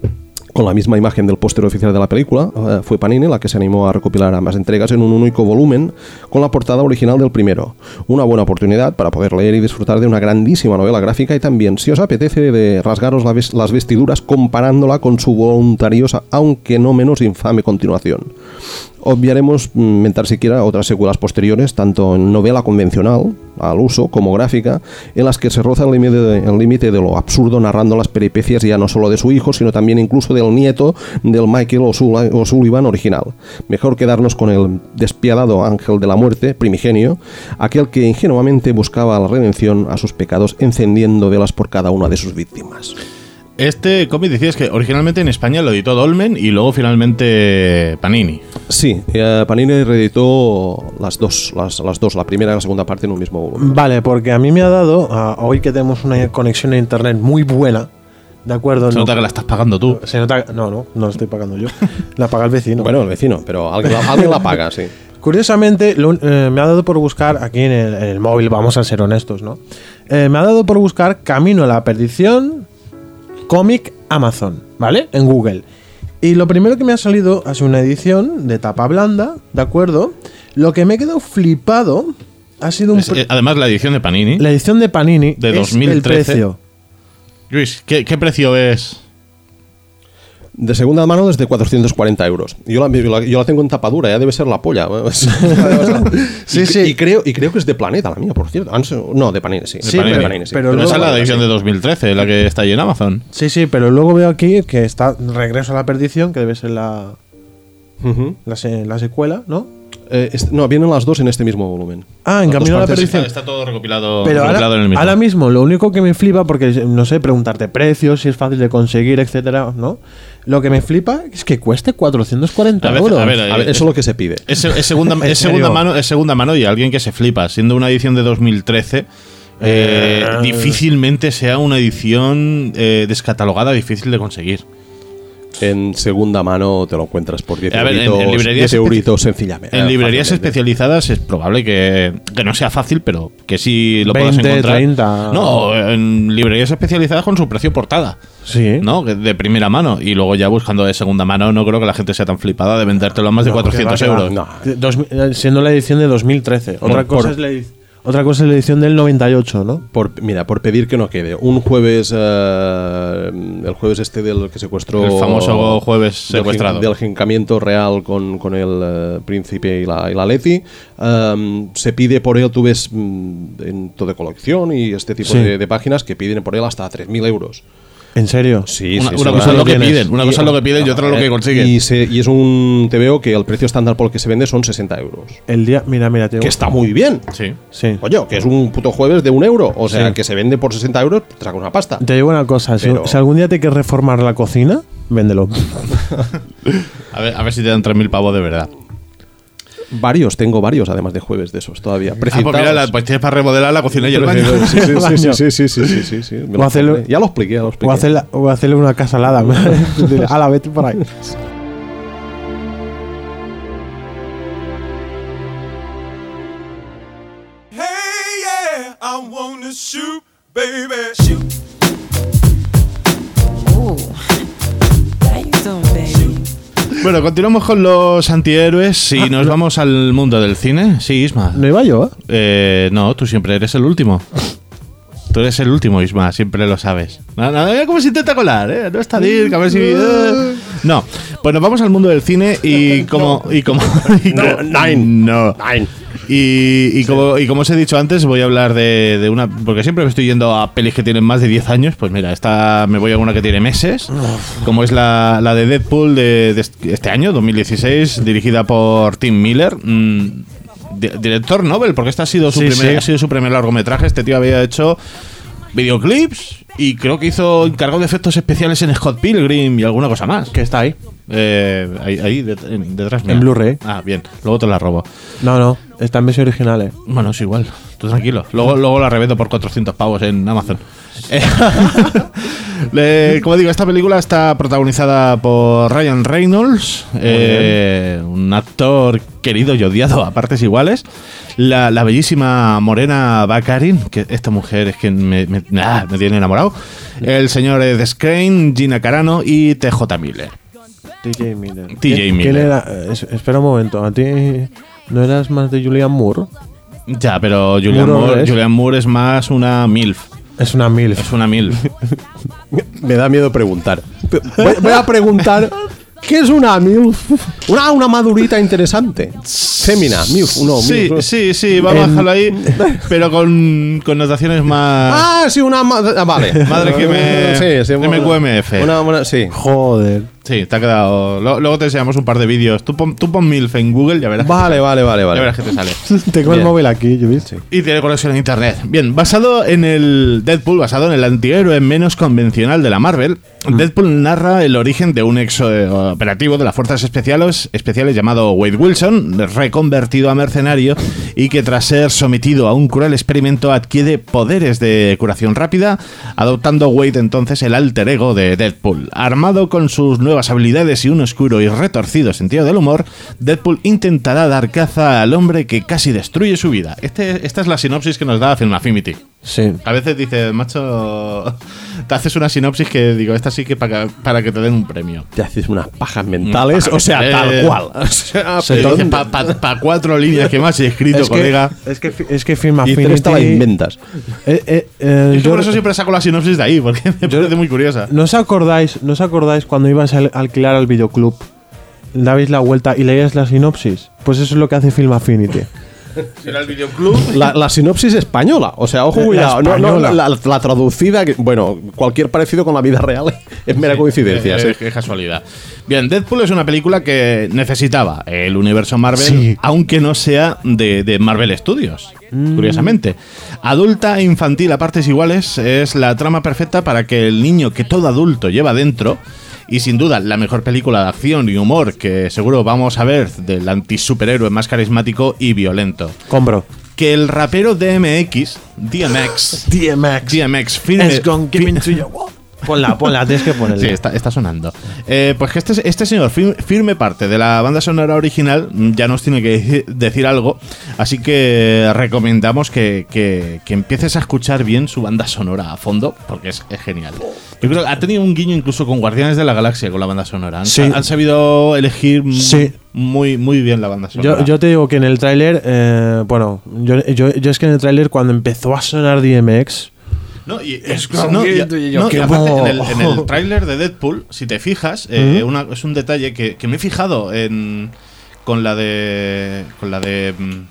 con la misma imagen del póster oficial de la película, uh, fue Panini la que se animó a recopilar ambas entregas en un único volumen con la portada original del primero. Una buena oportunidad para poder leer y disfrutar de una grandísima novela gráfica y también, si os apetece, de rasgaros la ves- las vestiduras comparándola con su voluntariosa, aunque no menos infame continuación. Obviaremos mentar siquiera otras secuelas posteriores, tanto en novela convencional, al uso, como gráfica, en las que se roza el límite de, el límite de lo absurdo narrando las peripecias ya no solo de su hijo, sino también incluso del nieto del Michael O'Sullivan original. Mejor quedarnos con el despiadado ángel de la muerte, primigenio, aquel que ingenuamente buscaba la redención a sus pecados encendiendo velas por cada una de sus víctimas.
Este cómic decías que originalmente en España lo editó Dolmen y luego finalmente Panini.
Sí, eh, Panini reeditó las dos, las, las dos, la primera y la segunda parte en un mismo volumen.
Vale, porque a mí me ha dado, uh, hoy que tenemos una conexión a internet muy buena, ¿de acuerdo?
Se
no,
nota que la estás pagando tú.
Se nota, no, no, no la estoy pagando yo. La paga el vecino.
Bueno, el vecino, pero alguien la, alguien la paga, sí.
Curiosamente, lo, eh, me ha dado por buscar aquí en el, en el móvil, vamos a ser honestos, ¿no? Eh, me ha dado por buscar Camino a la Perdición, cómic Amazon, ¿vale? En Google. Y lo primero que me ha salido ha sido una edición de tapa blanda, ¿de acuerdo? Lo que me he quedado flipado ha sido un...
Es, eh, además, la edición de Panini.
La edición de Panini
de
es
dos mil trece.
el precio.
Luis, ¿qué, qué precio es?
De segunda mano desde cuatrocientos cuarenta euros. Yo la, yo, la, yo la tengo en tapadura, ya debe ser la polla.
Sí,
y,
sí.
Y creo, y creo que es de Planeta la mía, por cierto. No, de Panini, sí.
Sí,
de
pero-
de Panini, sí.
pero
Pero
luego-
esa es la edición de dos mil trece, la que está ahí en Amazon.
Sí, sí, pero luego veo aquí que está Regreso a la Perdición, que debe ser la,
Uh-huh.
la, se- la secuela, ¿no?
Eh, es- no, vienen las dos en este mismo volumen.
Ah, en
Las dos
Camino a la
partes.
Perdición.
Está, está todo recopilado,
Pero
recopilado
ahora,
en el mismo.
ahora mismo lo único que me flipa, porque no sé, preguntarte precios, si es fácil de conseguir, etcétera, ¿no? Lo que me flipa es que cueste cuatrocientos cuarenta
A ver,
euros.
a ver,
A ver, eso es lo que se pide.
Es, es segunda,
¿En
es, segunda
serio?
mano, es segunda mano y alguien que se flipa. Siendo una edición de dos mil trece, eh,
Eh.
difícilmente sea una edición eh, descatalogada, difícil de conseguir.
en segunda mano te lo encuentras por diez
A ver, en- en
euritos,
librerías
diez euritos sencillamente.
En
eh,
librerías
fácilmente.
especializadas es probable que, que no sea fácil, pero que sí lo puedas
veinte,
encontrar.
treinta.
No, en librerías especializadas con su precio portada,
Sí.
¿no? Que de primera mano. Y luego ya buscando de segunda mano, no creo que la gente sea tan flipada de vendértelo a más de
No,
cuatrocientos
que va, que va.
euros.
No.
De dos mil- eh, siendo la edición de dos mil trece. Otra,
Por-
cosa es la, edi- otra cosa es la edición del noventa y ocho, ¿no?
Por, mira, por pedir que no quede. Un jueves, eh, el jueves este del que secuestró...
El famoso jueves
del
secuestrado.
jin- Del jincamiento real con, con el eh, príncipe y la, y la Leti. eh, se pide por él, tú ves mm, en toda colección y este tipo
Sí.
de, de páginas que piden por él hasta tres mil euros.
¿En serio?
Sí,
Una,
sí,
una
sí,
cosa
va.
es lo que
tienes.
piden, una
Y-
cosa es lo que piden y otra es lo que
eh,
consiguen.
Y, se- y es un T V O que el precio estándar por el que se vende son sesenta euros.
El día. Mira, mira, tío.
Que está muy bien.
Sí.
Sí.
Oye, que es un puto jueves de un euro. O sea,
Sí.
que se vende por sesenta euros, te saca una pasta.
Te digo una cosa. Si,
Pero-
si algún día te quieres reformar la cocina, véndelo.
A ver, a ver si te dan tres mil pavos de verdad.
Varios, tengo varios además de jueves de esos todavía.
Ah, pues mira, la- pues tienes para remodelar la cocina y el baño.
Sí, sí,
Baño.
sí, sí, sí, sí, sí, sí, sí. Me
O
lo
hacerlo-
compré. Ya lo expliqué, ya lo expliqué.
O hacerle, o hacerle una casalada. Dile, ala, vete por ahí.
Hey, yeah, I wanna shoot, baby. Shoot.
Ooh. How you doing, baby?
Bueno, continuamos con los antihéroes y nos vamos al mundo del cine. Sí, Isma.
No iba yo, ¿eh?
Eh, no, tú siempre eres el último. Tú eres el último, Isma, siempre lo sabes. No, no, mira cómo se intenta colar, ¿eh? No está Dirk, a ver si... eh. No, pues nos vamos al mundo del cine y como... Y como y
No,
co-
nine.
No.
Nine.
Y, y como, y como os he dicho antes, voy a hablar de, de una... Porque siempre me estoy yendo a pelis que tienen más de diez años. Pues mira, esta me voy a una que tiene meses. Como es la, la de Deadpool de, de este año, dos mil dieciséis, dirigida por Tim Miller. Mm, di- director Nobel, porque este ha sido, su
Sí,
primer,
sí.
ha sido su primer largometraje. Este tío había hecho videoclips y creo que hizo encargado de efectos especiales en Scott Pilgrim y alguna cosa más.
Que está ahí.
Eh, ahí, ahí det- en- detrás mía.
En Blu-ray.
Ah, bien. Luego te la robo.
No, no. Está en versión original, ¿eh?
Bueno, es igual. Tú tranquilo. Luego, luego la revendo por cuatrocientos pavos en Amazon. Eh, le- como digo, esta película está protagonizada por Ryan Reynolds, eh, un actor querido y odiado a partes iguales. La, la bellísima Morena Baccarin, que esta mujer es que me, me, ah, me tiene enamorado. El señor Ed Skrein, Gina Carano y T J Miller.
T J Miller.
T J
¿Quién-
Miller.
¿Quién era? Eh, es- espera un momento. ¿A ti no eras más de Julian Moore?
Ya, pero Julian
Moore
Moore,
es-
Julian Moore es más una MILF.
Es una mil.
Es una MILF.
Me da miedo preguntar. Voy, voy a preguntar. ¿Qué es una MILF? Una, una madurita interesante. Fémina, MILF, no,
Sí,
MILF.
sí, sí, vamos a
En-
dejarlo ahí, pero con connotaciones más...
Ah, sí, una ma- ah, vale.
Madre que me-
Sí, sí,
M Q M F.
Una, una- sí.
Joder.
Sí, te ha quedado... lo- Luego te enseñamos un par de vídeos. Tú pon, tú pon MILF en Google y ya verás.
Vale, vale, vale,
Ya
vale.
verás que te sale.
Tengo el
Bien.
móvil aquí, ¿yo viste?
Y tiene conexión a internet. Bien, basado en el Deadpool, basado en el antihéroe menos convencional de la Marvel, Deadpool narra el origen de un ex eh, operativo de las fuerzas especiales, especiales llamado Wade Wilson, reconvertido a mercenario y que tras ser sometido a un cruel experimento adquiere poderes de curación rápida, adoptando Wade entonces el alter ego de Deadpool. Armado con sus nuevas habilidades y un oscuro y retorcido sentido del humor, Deadpool intentará dar caza al hombre que casi destruye su vida. Este, esta es la sinopsis que nos da Film Affinity.
Sí.
A veces dices, macho, te haces una sinopsis que digo, esta sí que para, para que te den un premio.
Te haces unas pajas mentales,
Unas
o sea,
pajas
tal
mentales.
cual. O sea,
Se
pero-
dice para cuatro líneas que más he escrito,
Es que,
colega.
es que, fi- es que Film
y
Affinity...
tres te la inventas.
Eh, eh, eh,
Y es que
yo-
por eso siempre saco la sinopsis de ahí, porque me parece muy curiosa.
¿No os acordáis, ¿no os acordáis cuando ibas a al- alquilar al videoclub? Dabais la vuelta y leías la sinopsis. Pues eso es lo que hace Film Affinity.
Era el videoclub.
La, la sinopsis española. O sea, ojo,
La
cuidado. No, no,
española.
la, la traducida, que, bueno, cualquier parecido con la vida real es mera coincidencia.
Es,
sí.
es- es casualidad. Bien, Deadpool es una película que necesitaba el universo Marvel,
Sí.
aunque no sea de, de Marvel Studios, curiosamente. Adulta e infantil a partes iguales es la trama perfecta para que el niño que todo adulto lleva dentro, y sin duda la mejor película de acción y humor que seguro vamos a ver del antisuperhéroe más carismático y violento.
Compro.
Que el rapero D M X, D M X,
D M X.
D M X firme,
It's gonna give
fi-
me to your wall. Ponla, ponla, tienes que ponerla.
Sí, está, está sonando. Eh, pues que este, este señor fir- firme parte de la banda sonora original ya nos tiene que deci- decir algo, así que recomendamos que, que, que empieces a escuchar bien su banda sonora a fondo, porque es, es genial. Yo creo que ha tenido un guiño incluso con Guardianes de la Galaxia con la banda sonora. Han,
Sí.
han sabido elegir m-
Sí.
muy, muy bien la banda sonora.
Yo, yo te digo que en el tráiler, eh, bueno, yo, yo, yo es que en el tráiler cuando empezó a sonar D M X,
No, y,
Es
es,
como
no,
que
y-
tú y yo,
no, y
qué
aparte,
bo-
en el, en el tráiler de Deadpool, si te fijas, eh,
Ujú.
una- es un detalle que, que me he fijado en con la de con la de mm,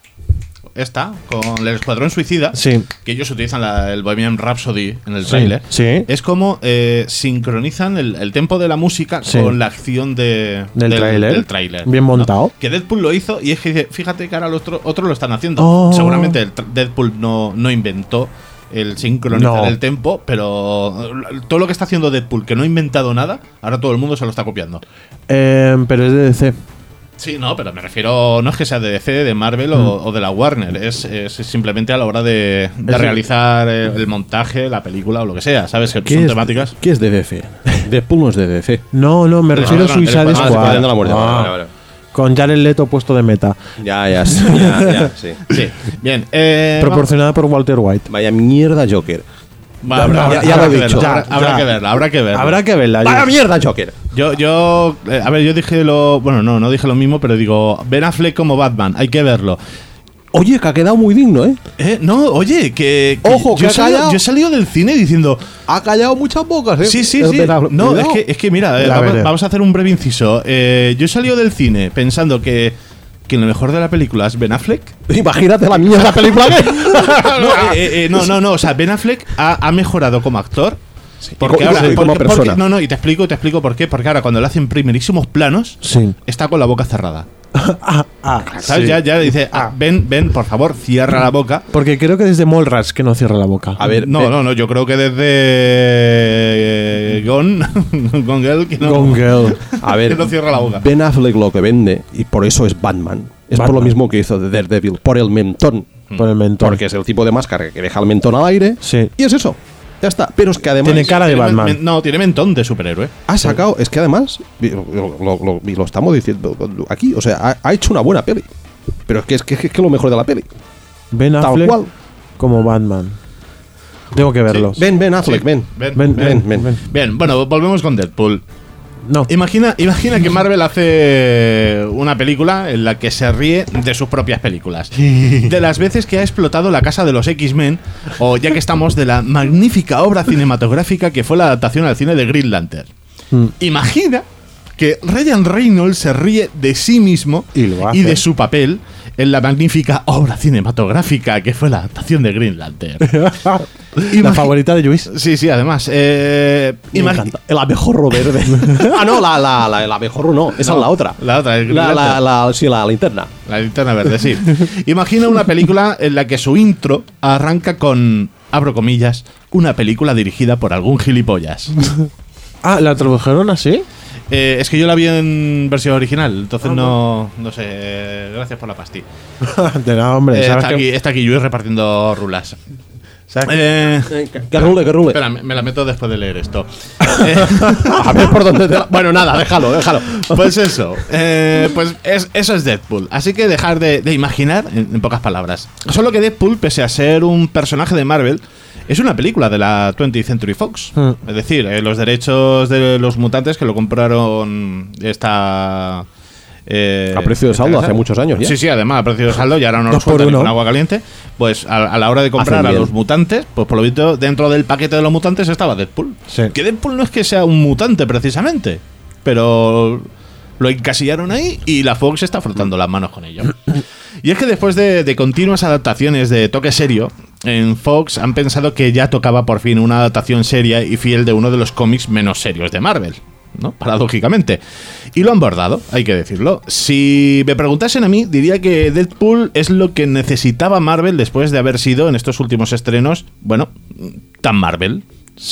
esta, con el Escuadrón Suicida,
sí,
que ellos utilizan la- el Bohemian Rhapsody en el
sí,
tráiler.
sí,
Es como eh, sincronizan el, el tempo de la música
Sí.
con la acción de,
Del tráiler.
del tráiler,
Bien montado.
Que Deadpool lo hizo y es que dice, fíjate que ahora los otro- otros lo están haciendo.
Oh.
Seguramente el tra- Deadpool no, no inventó el sincronizar
No.
el tempo, pero todo lo que está haciendo Deadpool, que no ha inventado nada, ahora todo el mundo se lo está copiando.
Eh, pero es de D C.
Sí, no, pero me refiero, no es que sea de D C, de Marvel o, o de la Warner, es, es simplemente a la hora de, de
Es-
realizar el, el montaje, la película o lo que sea, ¿sabes? Que
¿Qué
son
es,
temáticas.
¿Qué es de D C? Deadpool no es de D C.
No, no, me
No,
refiero
no,
a
no,
Suicide
el
Ah,
Escuadrón
Squad.
de la muerte.
Ah,
Vale, vale, vale.
Con Jared Leto puesto de meta.
Ya, ya, ya, ya, sí.
Sí, bien. Eh,
Proporcionada por Walter White.
Vaya mierda, Joker.
va- habrá-
ya- ya
habrá
lo he
que
dicho.
verlo, habrá,
Ya,
habrá
ya.
que verla, habrá que verla.
Habrá que verla.
¡Vaya
yo-
mierda, Joker!
Yo, yo, eh, a ver, yo dije lo. Bueno, no, no dije lo mismo, pero digo, Ben Affleck como Batman, hay que verlo.
Oye, que ha quedado muy digno, ¿eh?
Eh, no, oye, que. que
Ojo,
yo,
que
he
ha
salido,
callado.
yo he salido del cine diciendo.
Ha callado muchas bocas, ¿eh?
Sí, sí,
El
sí.
Ben Affleck.
No, es
Cuidado.
que, es que mira, eh,
La
vamos,
veré.
vamos a hacer un breve inciso. Eh, yo he salido del cine pensando que, que lo mejor de la película es Ben Affleck.
Imagínate la mierda película que.
No, eh, eh, eh, no, no, no, o sea, Ben Affleck ha, ha mejorado como actor. Porque
y co-
ahora,
y como
porque-
persona.
porque- no, no, y te explico, te explico por qué. Porque ahora cuando le hacen primerísimos planos,
Sí.
está con la boca cerrada.
Ah, ah,
¿Sabes?
sí.
Ya, ya dice, ah, ven, ven, por favor, cierra la boca.
Porque creo que desde Mallrats que no cierra la boca.
A ver,
No,
eh,
no, no, yo creo que desde eh, Gone, Gone Girl, que no,
Gone Girl.
A ver,
que no cierra la boca.
Ben Affleck lo que vende, y por eso es Batman, es por
Batman.
lo mismo que hizo de Daredevil, por el mentón.
Por el mentón.
Porque es el tipo de máscara que deja el mentón al aire.
Sí.
Y es eso. Ya está. Pero es que además.
Tiene cara de
Tiene men-
Batman.
men- no, tiene mentón de superhéroe.
Ha sacado. Es que además. Lo, lo- lo- y lo estamos diciendo aquí. O sea, ha, ha hecho una buena peli. Pero es que es que, es que lo mejor de la peli.
Ben
Tal
Affleck
cual.
como Batman. Tengo que verlos.
Ven, Ben Affleck,
Sí.
ven.
Ven,
Ven,
ven,
ven,
ven.
ven.
Bien, bueno, volvemos con Deadpool.
No.
Imagina, imagina que Marvel hace una película en la que se ríe de sus propias películas. De las veces que ha explotado la casa de los X-Men, o ya que estamos, de la magnífica obra cinematográfica que fue la adaptación al cine de Green Lantern.
Mm.
Imagina que Ryan Reynolds se ríe de sí mismo
Y lo hace.
de su papel en la magnífica obra cinematográfica que fue la adaptación de Green Lantern.
La
Imagi-
favorita de Luis.
Sí, sí, además. Eh,
Me
imagi-
encanta. El abejorro verde. ah, no, la, la, la, el abejorro no. Esa es la otra.
La otra, el Green
La, la,
Lantern.
la, sí, la linterna.
La linterna verde, sí. Imagina una película en la que su intro arranca con, abro comillas, una película dirigida por algún gilipollas.
Ah, ¿la tradujeron así?
Eh, es que yo la vi en versión original, entonces no, no sé. eh, Gracias por la pastilla.
De nada, hombre.
Eh,
¿sabes
está,
que-
aquí, está aquí Luis repartiendo rulas.
sabes que-
Eh,
Que rule, que rule.
espera, me, me la meto después de leer esto. Eh,
A ver por dónde te la... Bueno, nada, déjalo, déjalo.
Pues eso, eh, pues es- eso es Deadpool. Así que dejar de, de imaginar, en, en pocas palabras. Solo que Deadpool, pese a ser un personaje de Marvel, es una película de la twentieth Century Fox.
Hmm.
Es decir, eh, los derechos de los mutantes que lo compraron esta... eh,
A precio de
esta
saldo
casa.
hace muchos años ya.
Sí, sí, además a precio de saldo y ahora no lo
Dos por
sueltan ni
uno.
con agua caliente. Pues a, a la hora de comprar
Hacen
a
bien.
los mutantes, pues por lo visto dentro del paquete de los mutantes estaba Deadpool.
Sí.
Que Deadpool no es que sea un mutante precisamente, pero lo encasillaron ahí y la Fox está frotando las manos con ello. Y es que después de, de continuas adaptaciones de toque serio, en Fox han pensado que ya tocaba por fin una adaptación seria y fiel de uno de los cómics menos serios de Marvel, ¿no? Paradójicamente. Y lo han bordado, hay que decirlo. Si me preguntasen a mí, diría que Deadpool es lo que necesitaba Marvel después de haber sido, en estos últimos estrenos, bueno, tan Marvel.
Sí.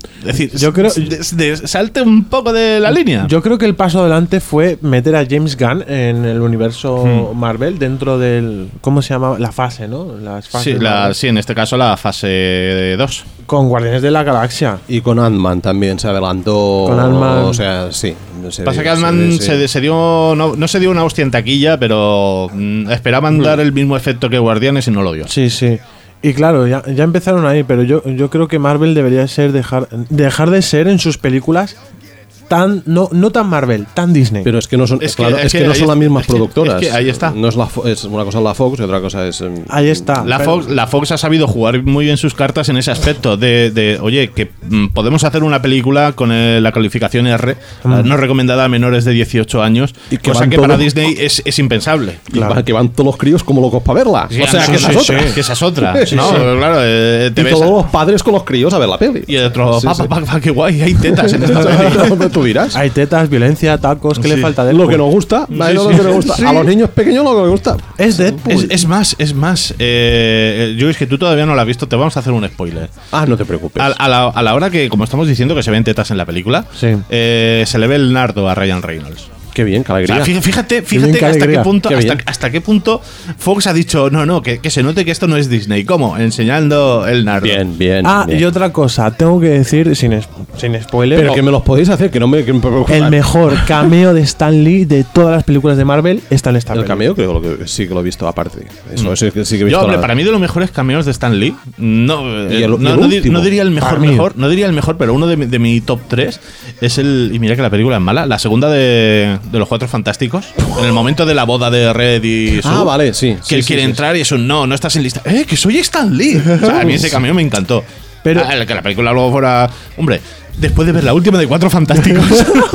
Es decir,
Yo creo-
de- de- salte un poco de la línea.
Yo creo que el paso adelante fue meter a James Gunn en el universo
Hmm.
Marvel dentro del. ¿Cómo se llama? La fase, ¿no? Las fases
sí, la-
Marvel.
sí, en este caso la fase dos.
Con Guardianes de la Galaxia.
Y con Ant-Man también se adelantó.
Con Ant-Man.
O sea, sí. se-
Pasa que
se-
Ant-Man
se-
se, se dio, no, no se dio una hostia en taquilla, pero mm, esperaban dar el mismo efecto que Guardianes y no lo dio.
Sí, sí. Y claro, ya, ya empezaron ahí, pero yo, yo creo que Marvel debería ser dejar, dejar de ser en sus películas tan. No, no tan Marvel, tan Disney.
Pero es que no son,
Es que-
claro,
es
es
que
que no
ahí
son las
es-
mismas
es que-
productoras.
es que ahí está.
No es la Fo- es una cosa es la Fox y otra cosa es. em,
ahí está.
La
pero-
Fox, la Fox ha sabido jugar muy bien sus cartas en ese aspecto de, de, oye, que mm, podemos hacer una película con eh, la calificación R, la no recomendada a menores de dieciocho años,
Y que
cosa
van
que para
todos-
Disney es, es impensable.
y va- que van todos los críos como locos para verla.
Sí,
o sea,
sí,
que
sí,
esa es
sí,
otra.
que esa es otra.
Sí,
¿no?
sí.
Claro, eh, te
Y
ves
todos
a-
los padres con los críos a ver la peli.
y el otro,
Sí,
pa,
sí.
pa, pa, qué guay, hay tetas en esta peli.
Tú dirás.
Hay tetas, violencia, tacos, ¿qué
Sí.
le falta de
Lo que nos gusta,
Sí,
a
sí,
lo
sí.
que nos gusta.
Sí.
A los niños pequeños lo que les gusta.
Es Deadpool.
Es, es más, es más. Eh, yo es que tú todavía no la has visto, te vamos a hacer un spoiler.
Ah, no te preocupes.
A, a la, a la hora que, como estamos diciendo, que se ven tetas en la película,
Sí.
eh, se le ve el nardo a Ryan Reynolds.
Qué bien, qué
O
alegría.
sea, fí- fíjate,
bien,
fíjate
qué
hasta qué
alegría.
punto,
Qué
hasta,
bien.
hasta qué punto Fox ha dicho, no, no, que, que se note que esto no es Disney. ¿Cómo? Enseñando el nardo.
Bien, bien.
Ah,
bien.
y otra cosa, tengo que decir, sin, es- sin spoiler,
Pero que me los podéis hacer, que no me, que me preocupa.
el mejor cameo de Stan Lee de todas las películas de Marvel está en esta
El
peli.
cameo creo que sí que lo he visto aparte. Eso sí que sí que he visto.
Yo, hombre,
la-
para mí de los mejores cameos de Stan Lee, no, eh,
Y el-
no,
y el
no di-
último.
no diría el mejor,
Para mí.
mejor, no diría el mejor, pero uno de, mi- de mi top tres es el, y mira que la película es mala, la segunda de, de los Cuatro Fantásticos, en el momento de la boda de Red y Sue,
Ah, vale, sí.
que
sí,
él
sí,
quiere
sí,
entrar y es un no, no estás en lista. ¡Eh, que soy Stan Lee! O sea, a mí ese cameo me encantó.
Pero-
Ah, el que la película luego fuera. Hombre, después de ver la última de Cuatro Fantásticos,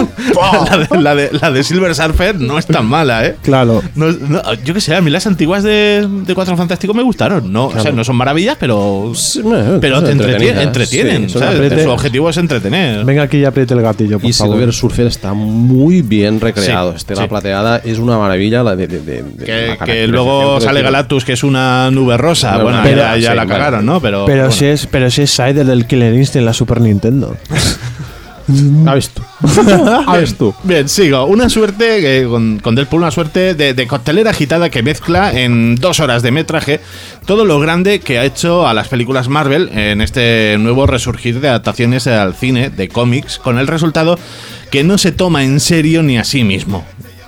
la, de, la, de, la de Silver Surfer no es tan mala, ¿eh?
Claro.
No, no, yo qué sé, a mí las antiguas de, de Cuatro Fantásticos me gustaron. No, o sea, no son maravillas, pero.
Sí, eh,
Pero
son
te entretienen.
entretenidas.
entretienen
Sí, son
¿sabes?
apriete-
Su objetivo es entretener.
Venga aquí y apriete el gatillo, por
Y
favor.
Silver Surfer está muy bien recreado.
Sí,
Estela
sí.
Plateada es una maravilla. La de, de- de- de-
Que,
la
que
caracterización
luego
que
sale
tiene.
Galactus, que es una nube rosa.
Bueno,
Bueno,
pero-
ya, ya
sí,
la
bueno.
cagaron, ¿no? Pero.
Pero,
bueno.
si es, pero si es Sider del Killer Instinct en la Super Nintendo.
¿Ha visto? ¿Ha visto?
Bien, sigo. Una suerte, eh, con, con Deadpool, una suerte de, de coctelera agitada que mezcla en dos horas de metraje todo lo grande que ha hecho a las películas Marvel en este nuevo resurgir de adaptaciones al cine de cómics, con el resultado que no se toma en serio ni a sí mismo.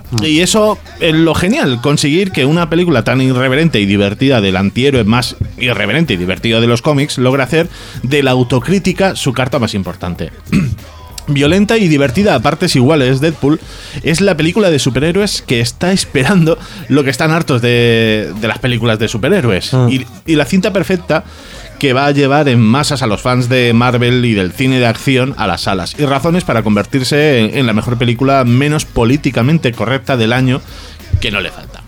Y eso es lo genial, conseguir que una película tan irreverente y divertida del antihéroe más irreverente y divertido de los cómics logre hacer de la autocrítica su carta más importante. Violenta y divertida a partes iguales, Deadpool es la película de superhéroes que está esperando lo que están hartos de, de las películas de superhéroes.
Ah.
Y, y la cinta perfecta que va a llevar en masas a los fans de Marvel y del cine de acción a las salas. Y razones para convertirse en, en la mejor película menos políticamente correcta del año, que no le falta.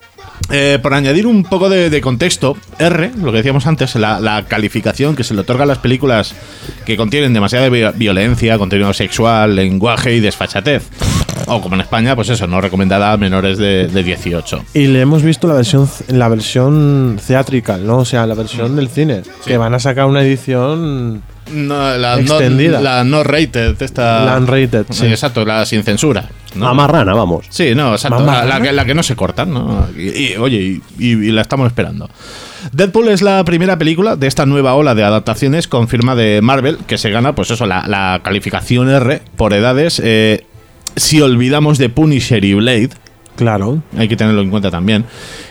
Eh, por añadir un poco de, de contexto, R, lo que decíamos antes, la, la calificación que se le otorga a las películas que contienen demasiada vi- violencia, contenido sexual, lenguaje y desfachatez. O como en España, pues eso, no recomendada a menores de, de dieciocho.
Y le hemos visto la versión la versión theatrical, ¿no? O sea, la versión del cine. Que van a sacar una edición
No, la,
Extendida.
No, la no rated, esta.
la unrated, sí.
Exacto, la sin censura. ¿no?
La marrana, vamos.
Sí, no, exacto. La,
Mamá,
la
¿no?
que, la que no se corta, ¿no? Y, y, oye, y, y- y la estamos esperando. Deadpool es la primera película de esta nueva ola de adaptaciones con firma de Marvel que se gana, pues eso, la, la calificación R por edades. Eh, si olvidamos de Punisher y Blade,
Claro.
hay que tenerlo en cuenta también,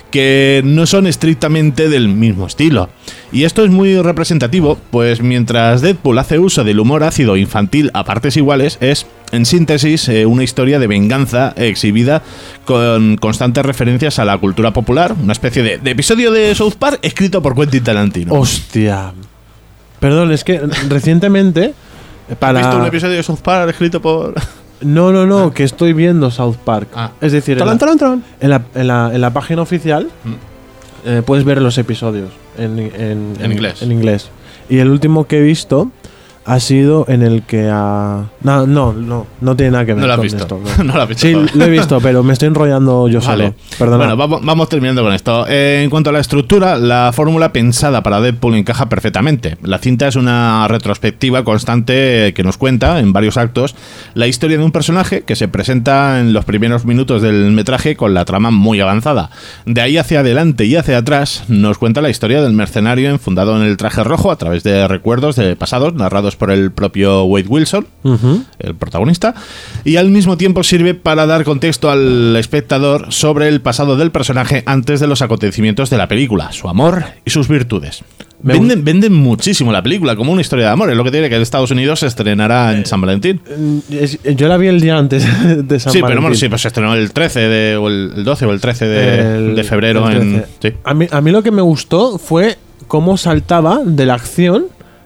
que no son estrictamente del mismo estilo. Y esto es muy representativo, pues mientras Deadpool hace uso del humor ácido infantil a partes iguales, es, en síntesis, eh, una historia de venganza exhibida con constantes referencias a la cultura popular, una especie de, de episodio de South Park escrito por Quentin Tarantino.
Hostia. Perdón, es que recientemente para
¿Has visto un episodio de South Park escrito por...?
No, no, no, que estoy viendo South Park.
Ah.
Es decir, en
Talan,
la,
talan, talan.
en la, en la- en la página oficial
Mm.
eh, puedes ver los episodios en, en-
En inglés.
En inglés. Y el último que he visto ha sido en el que ha... No, no, no, no tiene nada que ver
No lo has
con
visto.
esto.
No lo has visto
Sí,
todavía.
lo he visto, pero me estoy enrollando yo
Vale.
solo. Perdona.
Bueno, vamos, vamos terminando con esto. Eh, en cuanto a la estructura, la fórmula pensada para Deadpool encaja perfectamente. La cinta es una retrospectiva constante que nos cuenta, en varios actos, la historia de un personaje que se presenta en los primeros minutos del metraje con la trama muy avanzada. De ahí hacia adelante y hacia atrás nos cuenta la historia del mercenario enfundado en el traje rojo a través de recuerdos de pasados narrados por el propio Wade Wilson,
Ujú.
el protagonista, y al mismo tiempo sirve para dar contexto al espectador sobre el pasado del personaje antes de los acontecimientos de la película, su amor y sus virtudes.
Me
Venden, venden muchísimo la película como una historia de amor, es lo que tiene que en Estados Unidos se estrenará en San Valentín.
Mm, es- Yo la vi el día antes de San
Sí, pero bueno,
Valentín.
sí, pues se estrenó el trece de, o el el doce o el trece de,
El-
de febrero
el
en...
trece.
Sí.
A mí, a mí lo que me gustó fue cómo saltaba de la acción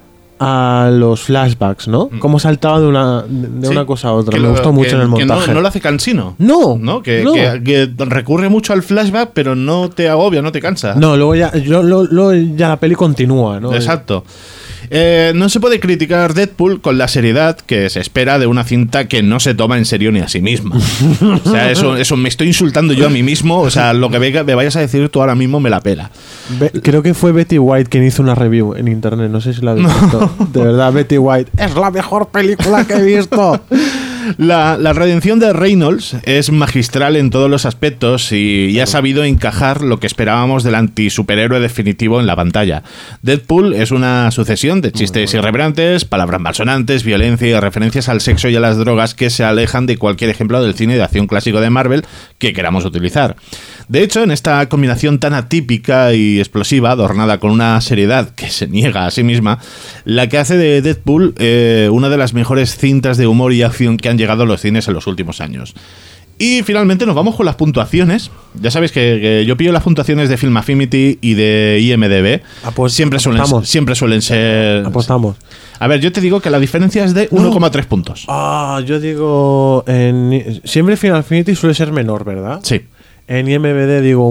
a los flashbacks, ¿no? Cómo saltaba de una, de
Sí,
una cosa a otra.
que
Me
lo-
gustó
que-
mucho en el
que
montaje.
no, no lo hace cansino.
No,
¿no? Que,
no.
que- que recurre mucho al flashback, pero no te agobia, no te cansa.
No, luego ya, yo, lo- luego ya la peli continúa, ¿no?
Exacto. Eh, no se puede criticar Deadpool con la seriedad que se espera de una cinta que no se toma en serio ni a sí misma. O sea, eso, eso me estoy insultando yo a mí mismo. O sea, lo que venga- me vayas a decir tú ahora mismo me la pela.
Be- creo que fue Betty White quien hizo una review en internet. No sé si la habéis visto. De verdad, Betty White. Es la mejor película que he visto.
La, la redención de Reynolds es magistral en todos los aspectos y, y ha sabido encajar lo que esperábamos del antisuperhéroe definitivo en la pantalla. Deadpool es una sucesión de chistes irreverentes, palabras malsonantes, violencia y referencias al sexo y a las drogas que se alejan de cualquier ejemplo del cine de acción clásico de Marvel que queramos utilizar. De hecho, en esta combinación tan atípica y explosiva, adornada con una seriedad que se niega a sí misma, la que hace de Deadpool eh, una de las mejores cintas de humor y acción que han llegado a los cines en los últimos años. Y finalmente nos vamos con las puntuaciones. Ya sabéis que, que yo pillo las puntuaciones de Film Affinity y de I M D B.
Apo-
siempre, suelen,
apostamos.
siempre suelen ser...
Apostamos.
A ver, yo te digo que la diferencia es de uno coma tres puntos.
Ah, yo digo. En, siempre Final Fantasy suele ser menor, ¿verdad?
Sí.
En I M D B digo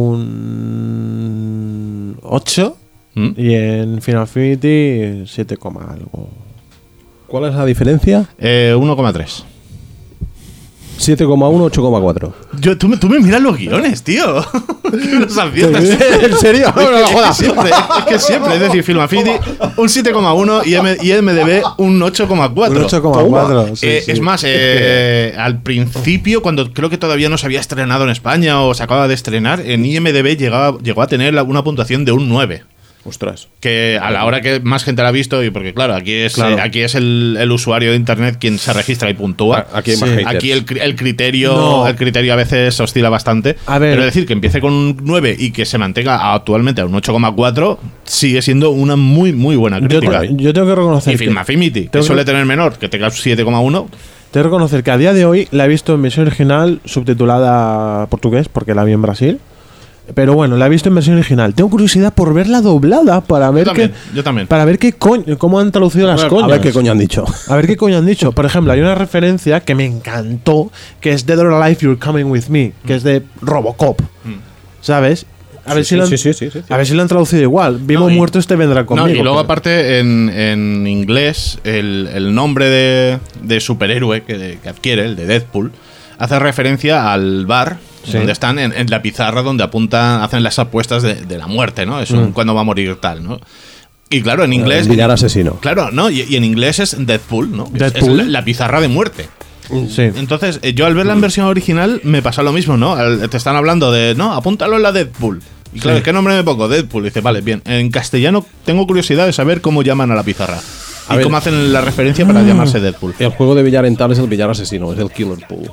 un ocho.
¿Mm?
Y en Final Fantasy siete, algo.
¿Cuál es la diferencia?
Eh, uno coma tres.
siete coma uno, ocho coma cuatro.
Yo, tú, me, tú me miras los guiones, tío. Que los aciertas.
¿En serio?
Es que, es que siempre, es que siempre, es decir, Film Affinity un siete coma uno y M- y I M D B un ocho coma cuatro.
Un ocho coma cuatro. sí,
Eh,
sí.
Es más, eh, al principio, cuando creo que todavía no se había estrenado en España o se acaba de estrenar, en I M D B llegaba, llegó a tener la- una puntuación de un nueve.
Ostras.
Que a la hora que más gente la ha visto, y porque claro, aquí es,
Claro.
eh, aquí es el, el usuario de internet quien se registra y puntúa.
Aquí hay más
Sí.
haters.
Aquí el, cri- el criterio
No.
el criterio a veces oscila bastante.
A ver.
Pero decir que empiece con un nueve y que se mantenga actualmente a un ocho coma cuatro sigue siendo una muy, muy buena
Yo,
crítica.
te- yo tengo que reconocer.
y
que-
Film Affinity, que
tengo que-
suele tener menor, que tenga siete coma uno.
Tengo que reconocer que a día de hoy la he visto en versión original subtitulada portugués, porque la vi en Brasil. Pero bueno, la he visto en versión original. Tengo curiosidad por verla doblada para ver
también,
qué,
yo también.
para ver qué coño, cómo han traducido las coñas.
A ver qué coño han dicho.
A ver qué coño han dicho. Por ejemplo, hay una referencia que me encantó, que es Dead or Alive, You're Coming With Me, que es de Robocop. ¿Sabes? A ver,
Sí,
si
sí,
lo han,
sí, sí, sí, sí.
a ver si lo han traducido igual. Vivo
No, y-
muerto, este vendrá conmigo.
No, y luego
pero-
aparte en, en inglés el, el nombre de, de superhéroe que, que adquiere, el de Deadpool, hace referencia al bar
Sí.
donde están en, en la pizarra donde apuntan, hacen las apuestas de, de la muerte, ¿no? Es un
Mm.
cuándo va a morir tal, ¿no? Y claro, en inglés...
El billar asesino.
Claro, ¿no? Y, y en inglés es Deadpool, ¿no? Es- Es,
Deadpool.
la, la pizarra de muerte.
Sí.
Entonces, eh, yo al verla en versión original me pasa lo mismo, ¿no? Al- te están hablando de, no, apúntalo en la Deadpool. Y claro,
Sí.
¿qué nombre me pongo? Deadpool. Y dice, vale, bien. En castellano tengo curiosidad de saber cómo llaman a la pizarra.
A
y
ver.
cómo hacen la referencia para llamarse Deadpool.
El juego de billar en tal es el billar asesino, es el killer pool.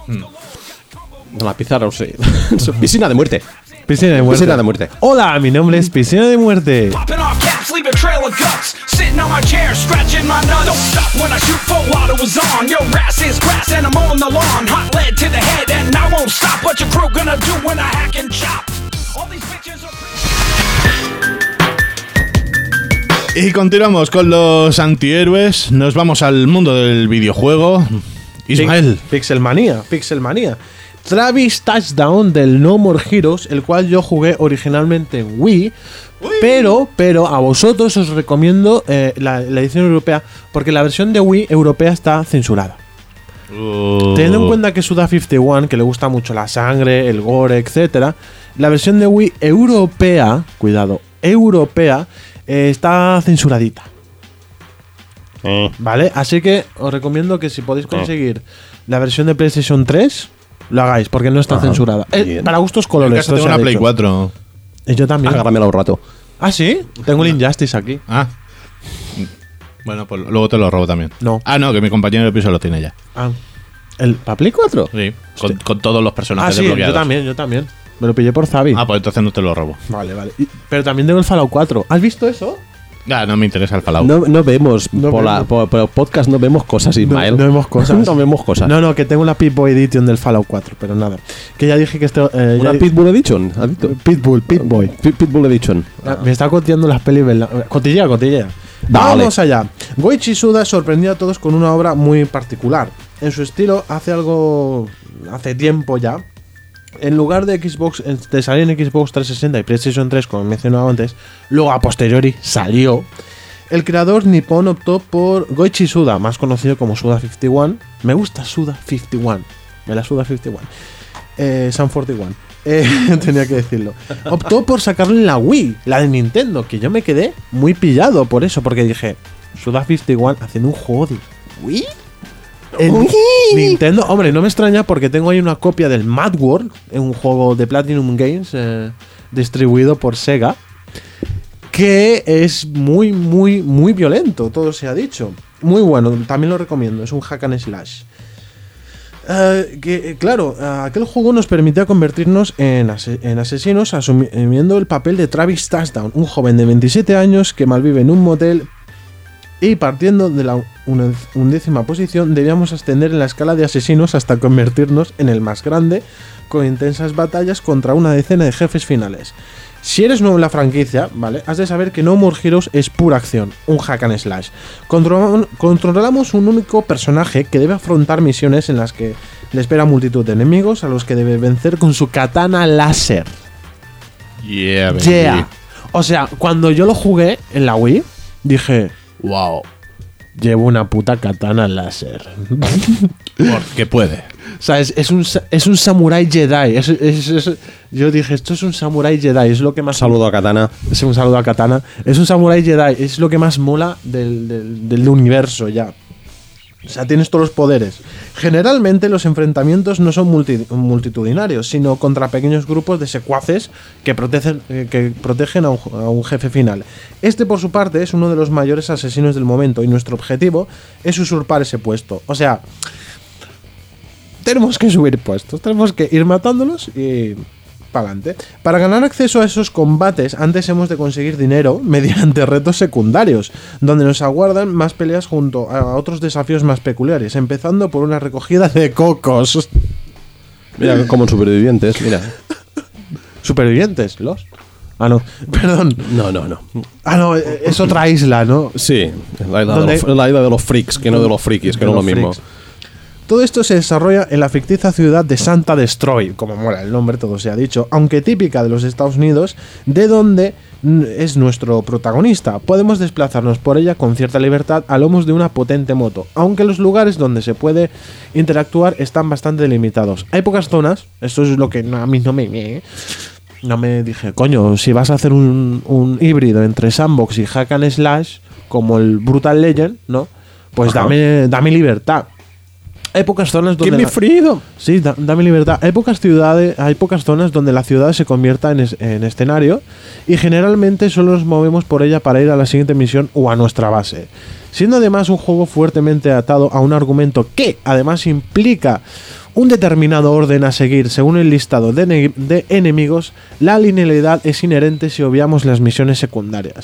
La pizarra, no sé. Piscina de muerte.
Piscina de muerte.
Piscina de muerte.
Hola, mi nombre es Piscina de Muerte.
Popping off caps, leave a trail of guts. Sitting on my chair, scratching my nuts. Don't stop when I shoot for while it was on. Your ass is grass and I'm on the lawn. Hot lead to the head and I won't stop. What your crew gonna do when I hack and chop? All these bitches are...
Y continuamos con los antihéroes. Nos vamos al mundo del videojuego. Ismael.
Pixelmanía, Pixelmanía. Travis Touchdown del No More Heroes, el cual yo jugué originalmente en Wii. Pero, pero a vosotros os recomiendo eh, la, la edición europea, porque la versión de Wii europea está censurada.
Uh.
Teniendo en cuenta que Suda cincuenta y uno, que le gusta mucho la sangre, el gore, etcétera, la versión de Wii europea, cuidado, europea, eh, está censuradita.
Eh.
¿Vale? Así que os recomiendo que si podéis conseguir la versión de PlayStation tres, lo hagáis, porque no está
Ajá,
censurada. Eh,
bien.
para gustos
Yo en
colores.
casa
todo
tengo
se ha
una Play
dicho.
cuatro.
Y yo también.
Agárramela un rato.
Ah, sí, tengo el Injustice aquí.
Ah. Bueno, pues luego te lo robo también.
No.
Ah, no, que mi compañero de piso lo tiene ya.
Ah. ¿El para Play cuatro?
Sí, con, con todos los
Ah,
personajes
sí, yo
desbloqueados.
también, yo también. Me lo pillé por Zabi.
Ah, pues entonces no te lo robo.
Vale, vale. Y- pero también tengo el Fallout cuatro. ¿Has visto eso?
Ah, no me interesa el Fallout.
No, no vemos,
No
por, la,
vemos.
por, por el podcast no vemos cosas, Ismael.
No, no vemos cosas.
no vemos cosas.
No, no, que tengo la Pip-Boy Edition del Fallout cuatro, pero nada. Que ya dije que esto. Eh,
Una
ya-
Pitbull Edition, ¿has visto?
Pitbull, Pip-Boy.
Pit- Pitbull Edition.
Ah, Me está coteando las pelis. ¿verdad? Cotillea, cotillea.
Dale.
Vamos allá. Goichi Suda sorprendió a todos con una obra muy particular. En su estilo, hace algo. Hace tiempo ya. En lugar de Xbox, de salir en Xbox trescientos sesenta y PlayStation tres, como he mencionado antes, luego a posteriori salió. El creador nipón optó por Goichi Suda, más conocido como Suda cincuenta y uno. Me gusta Suda cincuenta y uno. Me la Suda cincuenta y uno. Eh, Sun cuarenta y uno. Eh, tenía que decirlo. Optó por sacarlo en la Wii, la de Nintendo, que yo me quedé muy pillado por eso, porque dije, Suda cincuenta y uno haciendo un juego de Wii. En Nintendo, hombre, no me extraña porque tengo ahí una copia del Mad World, un juego de Platinum Games eh, distribuido por Sega, que es muy, muy, muy violento, todo se ha dicho. Muy bueno, también lo recomiendo, es un hack and slash. Eh, que, eh, claro, eh, aquel juego nos permitía convertirnos en, ase- en asesinos asumiendo el papel de Travis Touchdown, un joven de veintisiete años que malvive en un motel. Y partiendo de la una- undécima posición, debíamos ascender en la escala de asesinos hasta convertirnos en el más grande, con intensas batallas contra una decena de jefes finales. Si eres nuevo en la franquicia, ¿vale? Has de saber que No More Heroes es pura acción, un hack and slash. Controlamos, controlamos un único personaje que debe afrontar misiones en las que le espera multitud de enemigos a los que debe vencer con su katana láser.
Yeah, baby.
Yeah. O sea, cuando yo lo jugué en la Wii, dije, wow, llevo una puta katana láser.
Porque puede.
O sea, es, es un, sa- es un samurai Jedi. Es- es- es- yo dije, esto es un samurai Jedi. Es lo que más.
Saludo a Katana.
Es un saludo a Katana. Es un samurai Jedi. Es lo que más mola del, del- del universo ya. O sea, tienes todos los poderes. Generalmente los enfrentamientos no son multi- multitudinarios, sino contra pequeños grupos de secuaces que protegen, eh, que protegen a, un, a un jefe final. Este, por su parte, es uno de los mayores asesinos del momento y nuestro objetivo es usurpar ese puesto. O sea, tenemos que subir puestos, tenemos que ir matándolos y para adelante. Para ganar acceso a esos combates, antes hemos de conseguir dinero mediante retos secundarios, donde nos aguardan más peleas junto a otros desafíos más peculiares, empezando por una recogida de cocos.
Mira, como en Supervivientes, mira.
Supervivientes, los. Ah, no, perdón.
No, no, no.
Ah, no, eh, es otra isla, ¿no?
Sí, la isla, de
¿Dónde?
los, la isla de los freaks, que no de los frikis, que
De
no es lo
los
mismo.
freaks. Todo esto se desarrolla en la ficticia ciudad de Santa Destroy, como mola el nombre, todo se ha dicho, aunque típica de los Estados Unidos, de donde mm, es nuestro protagonista. Podemos desplazarnos por ella con cierta libertad a lomos de una potente moto, aunque los lugares donde se puede interactuar están bastante limitados. Hay pocas zonas, esto es lo que no- a mí no me... me- No me dije, coño, si vas a hacer un, un híbrido entre sandbox y hack and slash, como el Brutal Legend, ¿no? Pues dame, dame libertad. Hay pocas zonas donde...
¡Give me
la-
freedom!
Sí, da- dame libertad. Hay pocas ciudades, hay pocas zonas donde la ciudad se convierta en, es- en escenario y generalmente solo nos movemos por ella para ir a la siguiente misión o a nuestra base. Siendo además un juego fuertemente atado a un argumento que además implica un determinado orden a seguir según el listado de, ene- de enemigos, la linealidad es inherente si obviamos las misiones secundarias.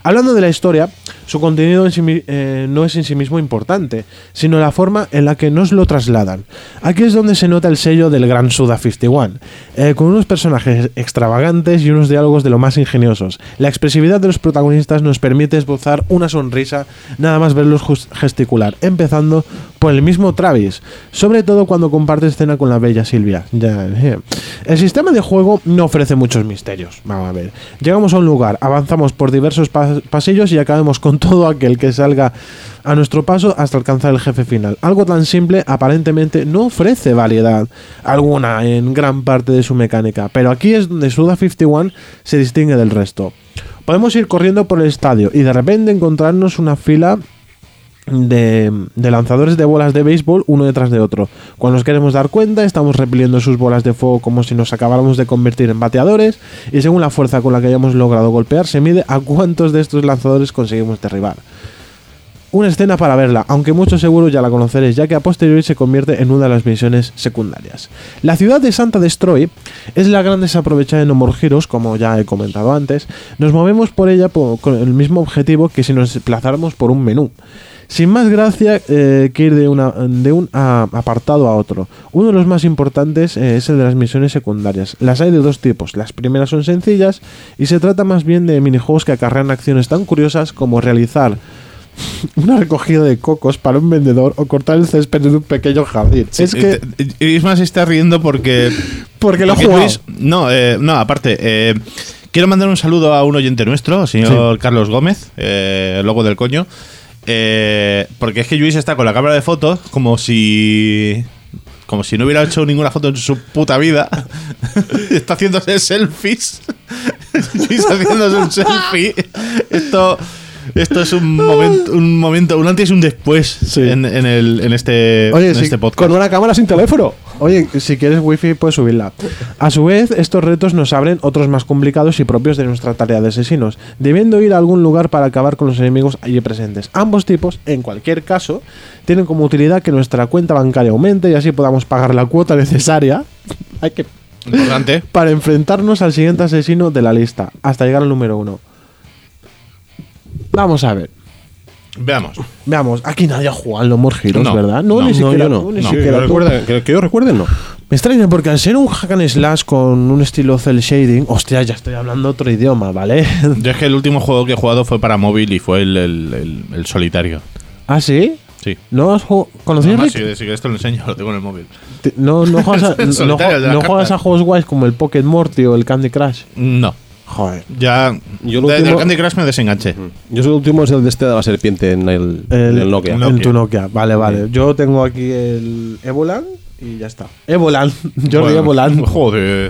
Hablando de la historia, su contenido en sí, eh, no es en sí mismo importante, sino la forma en la que nos lo trasladan. Aquí es donde se nota el sello del gran Suda cincuenta y uno, eh, con unos personajes extravagantes y unos diálogos de lo más ingeniosos. La expresividad de los protagonistas nos permite esbozar una sonrisa nada más verlos gesticular, empezando por el mismo Travis, sobre todo cuando comparte escena con la bella Silvia. Ya, eh. El sistema de juego no ofrece muchos misterios. Vamos a ver. Llegamos a un lugar, avanzamos por diversos pas pasillos y acabamos con todo aquel que salga a nuestro paso hasta alcanzar el jefe final. Algo tan simple aparentemente no ofrece variedad alguna en gran parte de su mecánica, pero aquí es donde Suda cincuenta y uno se distingue del resto. Podemos ir corriendo por el estadio y de repente encontrarnos una fila De, de lanzadores de bolas de béisbol uno detrás de otro. Cuando nos queremos dar cuenta, estamos repeliendo sus bolas de fuego como si nos acabáramos de convertir en bateadores, y según la fuerza con la que hayamos logrado golpear, se mide a cuántos de estos lanzadores conseguimos derribar. Una escena para verla, aunque mucho seguro ya la conoceréis, ya que a posteriori se convierte en una de las misiones secundarias. La ciudad de Santa Destroy es la gran desaprovechada en No More Heroes, como ya he comentado antes. Nos movemos por ella por, con el mismo objetivo que si nos desplazáramos por un menú. Sin más gracia eh, que ir de, una, de un a, apartado a otro. Uno de los más importantes eh, es el de las misiones secundarias. Las hay de dos tipos. Las primeras son sencillas y se trata más bien de minijuegos que acarrean acciones tan curiosas como realizar una recogida de cocos para un vendedor o cortar el césped en un pequeño jardín.
Sí,
es que
Isma se está riendo porque
porque lo he
porque
jugado.
Luis- no, eh, no, aparte eh, quiero mandar un saludo a un oyente nuestro, señor
Sí.
Carlos Gómez, eh, logo del coño. Eh, porque es que Luis está con la cámara de fotos como si como si no hubiera hecho ninguna foto en su puta vida. Está haciéndose selfies. Luis haciéndose un selfie. Esto esto es un momento un momento un antes y un después
Sí.
en, en el en este
Oye,
en
sí,
este podcast.
Con una cámara sin teléfono.
Oye, si quieres wifi puedes subirla. A su vez, estos retos nos abren otros más complicados y propios de nuestra tarea de asesinos, debiendo ir a algún lugar para acabar con los enemigos allí presentes. Ambos tipos, en cualquier caso, tienen como utilidad que nuestra cuenta bancaria aumente y así podamos pagar la cuota necesaria Hay que
Importante.
para enfrentarnos al siguiente asesino de la lista, hasta llegar al número uno. Vamos a ver.
Veamos.
Veamos, aquí nadie ha jugado al No More Heroes,
No,
¿verdad? No,
no,
ni
no,
siquiera
yo no.
tú, ni
No.
siquiera
Que yo,
tú.
recuerde, que, que yo recuerde, no.
Me extraña porque al ser un hack and slash con un estilo cel shading, hostia, ya estoy hablando otro idioma, ¿vale?
Yo es que el último juego que he jugado fue para móvil y fue el, el, el- el solitario.
¿Ah, sí?
Sí.
¿No has jugado? ¿Conocías
Además,
Rick?
si, si quieres te lo enseño, lo tengo en el móvil.
Ti- No, no juegas, a,
El
no,
solitario, el de
no
las
juegas a
cartas.
juegos guays como el Pocket Morty o el Candy Crush.
No.
Joder.
Ya.
Yo lo
de-
último-
del Candy Crush me desenganché.
Yo soy el último, es el de este de la serpiente en el, en el Nokia.
no.
En
Nokia.
tu Nokia. Vale, vale. Yo tengo aquí el Evolan y ya está. Evolan. Jordi
Bueno,
Evolan.
Joder.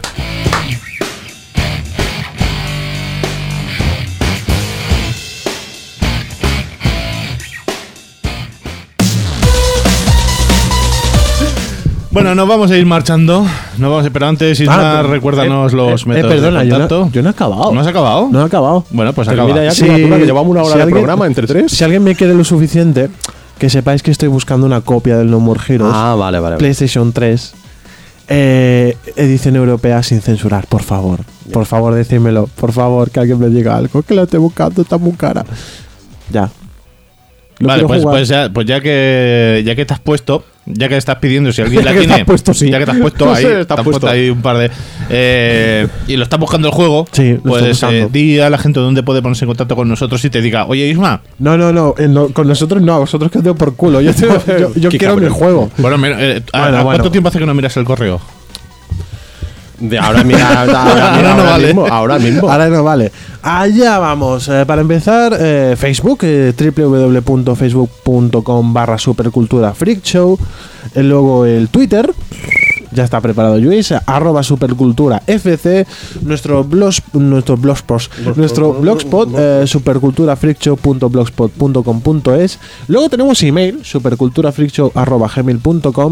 Bueno, nos vamos a ir marchando. Nos vamos a, pero antes, Isma,
Ah,
recuérdanos
eh,
los
eh,
métodos
eh, perdona,
de
yo
contacto.
no, yo no he acabado.
¿No has acabado?
No he acabado.
Bueno, pues
Termina
acaba.
ya,
Sí,
criatura, que llevamos una hora
si
de
alguien-
programa entre tres.
Si alguien me quiere lo suficiente, que sepáis que estoy buscando una copia del No More Heroes.
Ah, vale, vale. vale.
PlayStation tres. eh, edición europea sin censurar, por favor. Por favor, decídmelo. Por favor, que alguien me diga algo. Que la estoy buscando, está muy cara. Ya. Lo
Vale,
quiero
pues,
jugar.
pues, ya, pues ya que ya que te has puesto, ya que estás pidiendo si alguien
Ya
la
que te
tiene,
has puesto, sí.
ya que te has puesto
No
ahí,
sé, está
te has
puesto.
puesto ahí un par de eh, y lo estás buscando el juego,
Sí, lo estoy
pues
buscando.
eh, di a la gente dónde puede ponerse en contacto con nosotros y te diga, oye Isma,
No, no, no, eh, no, con nosotros no, a vosotros que os doy por culo. Yo, tengo- yo, yo
Qué
quiero mi
cabrón.
juego.
bueno, mira, eh, ¿a-
Bueno,
¿a
bueno.
cuánto tiempo hace que no miras el correo?
De ahora, mira, ahora, mira,
Ahora no
ahora
vale.
mismo. Ahora mismo.
Ahora no vale. Allá vamos. Eh, para empezar, eh, Facebook, eh, w w w punto facebook punto com barra supercultura freak show. Eh, luego el Twitter. Ya está preparado Luis, arroba supercultura fc, nuestro blog, nuestro blogspot, nuestro blogspot, eh, superculturafreakshow punto blogspot punto com punto es. Luego tenemos email, superculturafreakshow arroba gmail punto com.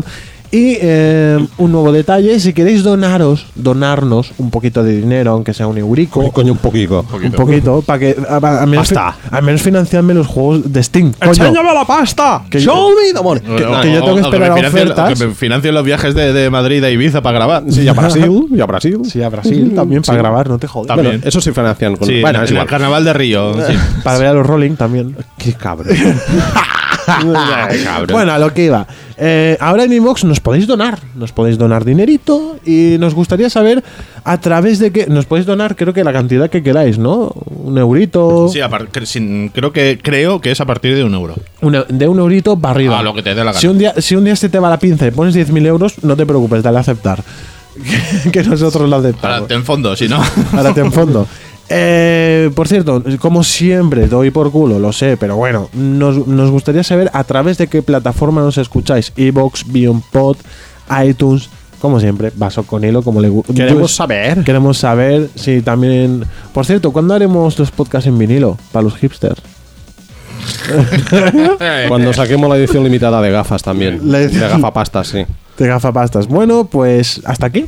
Y eh, un nuevo detalle, si queréis donaros, donarnos un poquito de dinero, aunque sea un eurico,
Coño, un poquito.
un poquito, para que a, a- al menos,
Pasta.
al menos financiarme los juegos de Steam. Coño,
¡Enséñame la pasta!
Que
¡Show
yo-
me the money!
que- que yo tengo que
O- o
esperar
me
a
financien-
ofertas.
o que me financien los viajes de, de Madrid a Ibiza para grabar.
Sí, y a Brasil, y a Brasil.
Sí, a Brasil también, para grabar, no te jodas.
También.
Bueno, eso sí financian con...
Sí,
bueno,
en
es
el
igual.
carnaval de Río. Sí.
Para ver a los Rolling también.
Qué cabrón.
Bueno, a lo que iba. Eh, ahora en Inbox nos podéis donar. Nos podéis donar dinerito. Y nos gustaría saber a través de qué. Nos podéis donar, creo que la cantidad que queráis, ¿no? Un eurito.
Sí, a par- cre- sin- creo que creo que es a partir de un euro.
Una- de un eurito para arriba.
A lo que te dé la gana.
Si un día, si un día se te va la pinza y pones diez mil euros, no te preocupes, dale a aceptar. que, que nosotros lo aceptamos.
Para en fondo, si no.
Ahora te en fondo. Eh, por cierto, como siempre, doy por culo, lo sé, pero bueno, nos, nos gustaría saber a través de qué plataforma nos escucháis. Evox, BeyondPod, iTunes, como siempre, vaso con hilo, como le gusta.
Queremos saber.
Queremos saber si también. Por cierto, ¿cuándo haremos los podcasts en vinilo? Para los hipsters.
Cuando saquemos la edición limitada de gafas también.
La edición-
De gafapastas, sí.
De gafapastas. Bueno, pues hasta aquí.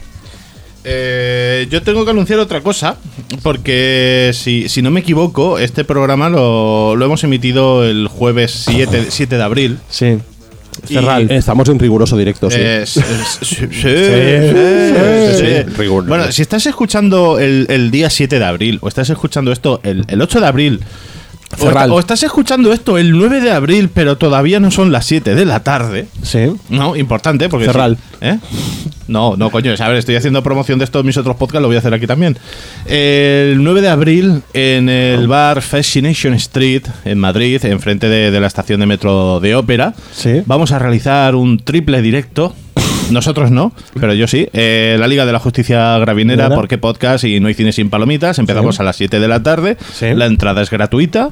Eh, yo tengo que anunciar otra cosa, porque si, si no me equivoco, este programa lo, lo hemos emitido el jueves siete, siete de abril.
Sí.
Y-
Cerral.
Estamos en riguroso directo, sí.
Eh, s- s- sí, sí,
sí,
sí, sí.
sí. Rigor.
Bueno, si estás escuchando el, el día siete de abril, o estás escuchando esto el, el ocho de abril, o,
Cerral.
esta- o estás escuchando esto el nueve de abril, pero todavía no son las siete de la tarde.
Sí.
No, importante, porque.
Cerral.
sí, ¿eh? No, no, coño. A ver, estoy haciendo promoción de estos mis otros podcasts, lo voy a hacer aquí también. El nueve de abril, en el bar Fascination Street, en Madrid, enfrente de, de la estación de metro de Ópera,
Sí.
vamos a realizar un triple directo. Nosotros no, pero yo sí. Eh, la Liga de la Justicia Gravinera,
Mira.
¿por qué podcast? Y No hay cine sin palomitas. Empezamos a las siete de la tarde.
Sí.
La entrada es gratuita.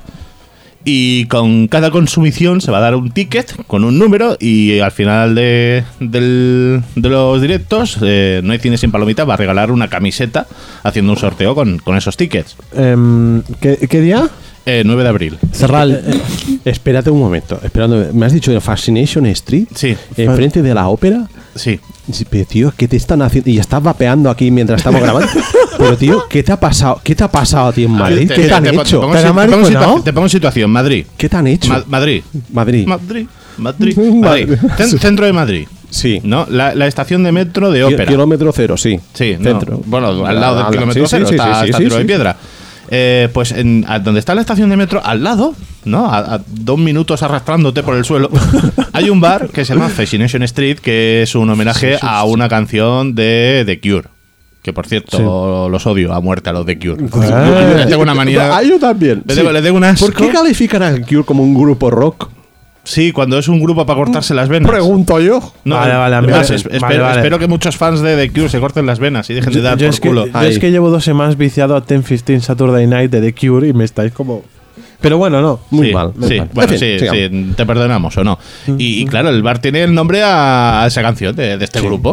Y con cada consumición se va a dar un ticket con un número. Y al final de, del- de los directos, eh, No hay cine sin palomitas va a regalar una camiseta haciendo un sorteo con, con esos tickets.
Em, ¿qué, qué día?
Eh, nueve de abril.
Cerral.
Espérate un momento. Esperando. ¿Me has dicho de Fascination Street?
Sí,
¿Enfrente de la ópera?
sí.
Sí, pero tío, ¿qué te están haciendo? Y estás vapeando aquí mientras estamos grabando. Pero tío, ¿qué te ha pasado? ¿Qué te ha pasado a ti en Madrid?
Te-
¿Qué
te-
te han
te- te
hecho?
pongo
¿Te
en
han
si- te pongo en
mariconado?
situa- Te pongo en situación. Madrid.
¿Qué te han hecho?
Ma- Madrid.
Madrid.
Madrid. Madrid.
Madrid.
Madrid. Cen- Centro de Madrid.
Sí.
¿No? La, la estación de metro de
Ki-
Ópera.
Kilómetro cero, sí.
Sí, no.
Centro.
Bueno, al lado del
Al-
kilómetro
sí,
cero
sí,
está,
sí, sí,
está
sí,
Tiro de
sí.
Piedra. Eh, pues en, a donde está la estación de metro, al lado, ¿no? A, a dos minutos arrastrándote por el suelo, hay un bar que se llama Fascination Street, que es un homenaje a una canción de The Cure. Que por cierto, los odio a muerte a los The Cure.
Ah.
Les tengo una manía.
Ah, yo también.
Le
sí.
tengo, le tengo un asco.
¿Por qué califican a Cure como un grupo rock?
Sí, cuando es un grupo para cortarse las venas.
Pregunto yo.
No,
Vale, vale, a mí
además,
me-
es-
vale,
espero,
vale.
espero que muchos fans de The Cure se corten las venas y dejen de dar
Yo,
por
es que,
culo.
yo es
Ahí.
que llevo dos semanas viciado a ten quince Saturday Night de The Cure y me estáis como. Pero bueno, no.
Muy
Sí,
mal. muy
Sí,
mal.
bueno,
En fin,
sí,
sigamos.
sí, te perdonamos o no. Y, y claro, el bar tiene el nombre a, a esa canción de, de este grupo.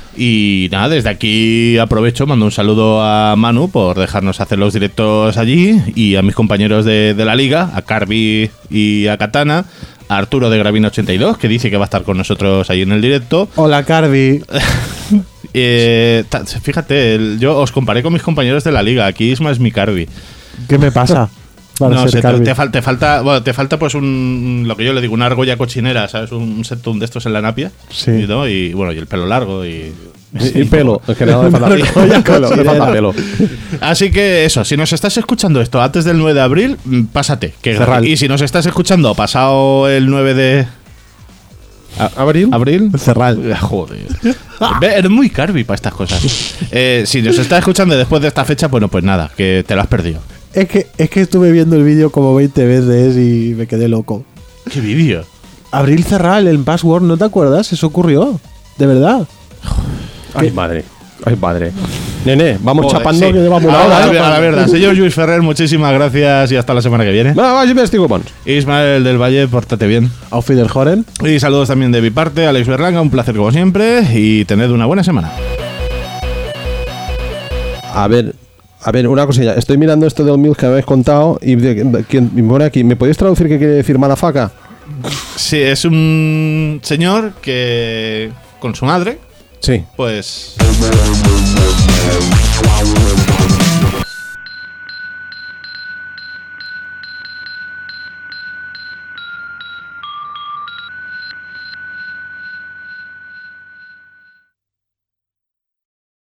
Y nada, desde aquí aprovecho, mando un saludo a Manu por dejarnos hacer los directos allí y a mis compañeros de, de la liga, a Carby y a Katana, a Arturo de Gravina ochenta y dos, que dice que va a estar con nosotros ahí en el directo.
Hola, Carby.
Eh, ta- fíjate, el- yo os comparé con mis compañeros de la liga. Aquí Isma es mi Carby.
¿Qué me pasa? Para
No
ser
sé, te,
Carby.
te fal- te falta, bueno, te falta pues un, lo que yo le digo, una argolla cochinera, ¿sabes? Un septum de estos en la napia.
Sí.
Y, ¿no? Y bueno, y el pelo largo y...
Y, y pelo. En general le falta, pelo, le falta pelo.
Así que eso, si nos estás escuchando esto antes del nueve de abril, mm, pásate. Que
Cerral.
y si nos estás escuchando pasado el nueve de
¿Abril?
abril...
Cerral.
Joder. Ve, eres muy Carby para estas cosas. Eh, si nos estás escuchando después de esta fecha, bueno, pues nada, que te lo has perdido.
Es que, es que estuve viendo el vídeo como veinte veces y me quedé loco.
¿Qué vídeo?
Abril Cerral, el password, ¿no te acuerdas? Eso ocurrió. De verdad.
Ay, madre. Ay, madre. Nene, vamos
Joder,
chapando
sí.
que llevamos una
a,
hora.
la,
¿eh?
a la verdad, señor Luis Ferrer, muchísimas gracias y hasta la semana que viene.
Va, va, yo me estigo, Mons.
Ismael del Valle, pórtate bien.
Auf Wiederhören.
Y saludos también de mi parte, Alex Berlanga, un placer como siempre y tened una buena semana.
A ver, a ver, una cosilla. Estoy mirando esto del Milk que me habéis contado y de- de- ¿quién- me pone aquí. ¿Me podéis traducir qué quiere decir malafaca?
Sí, es un señor que, con su madre,
Sí.
pues...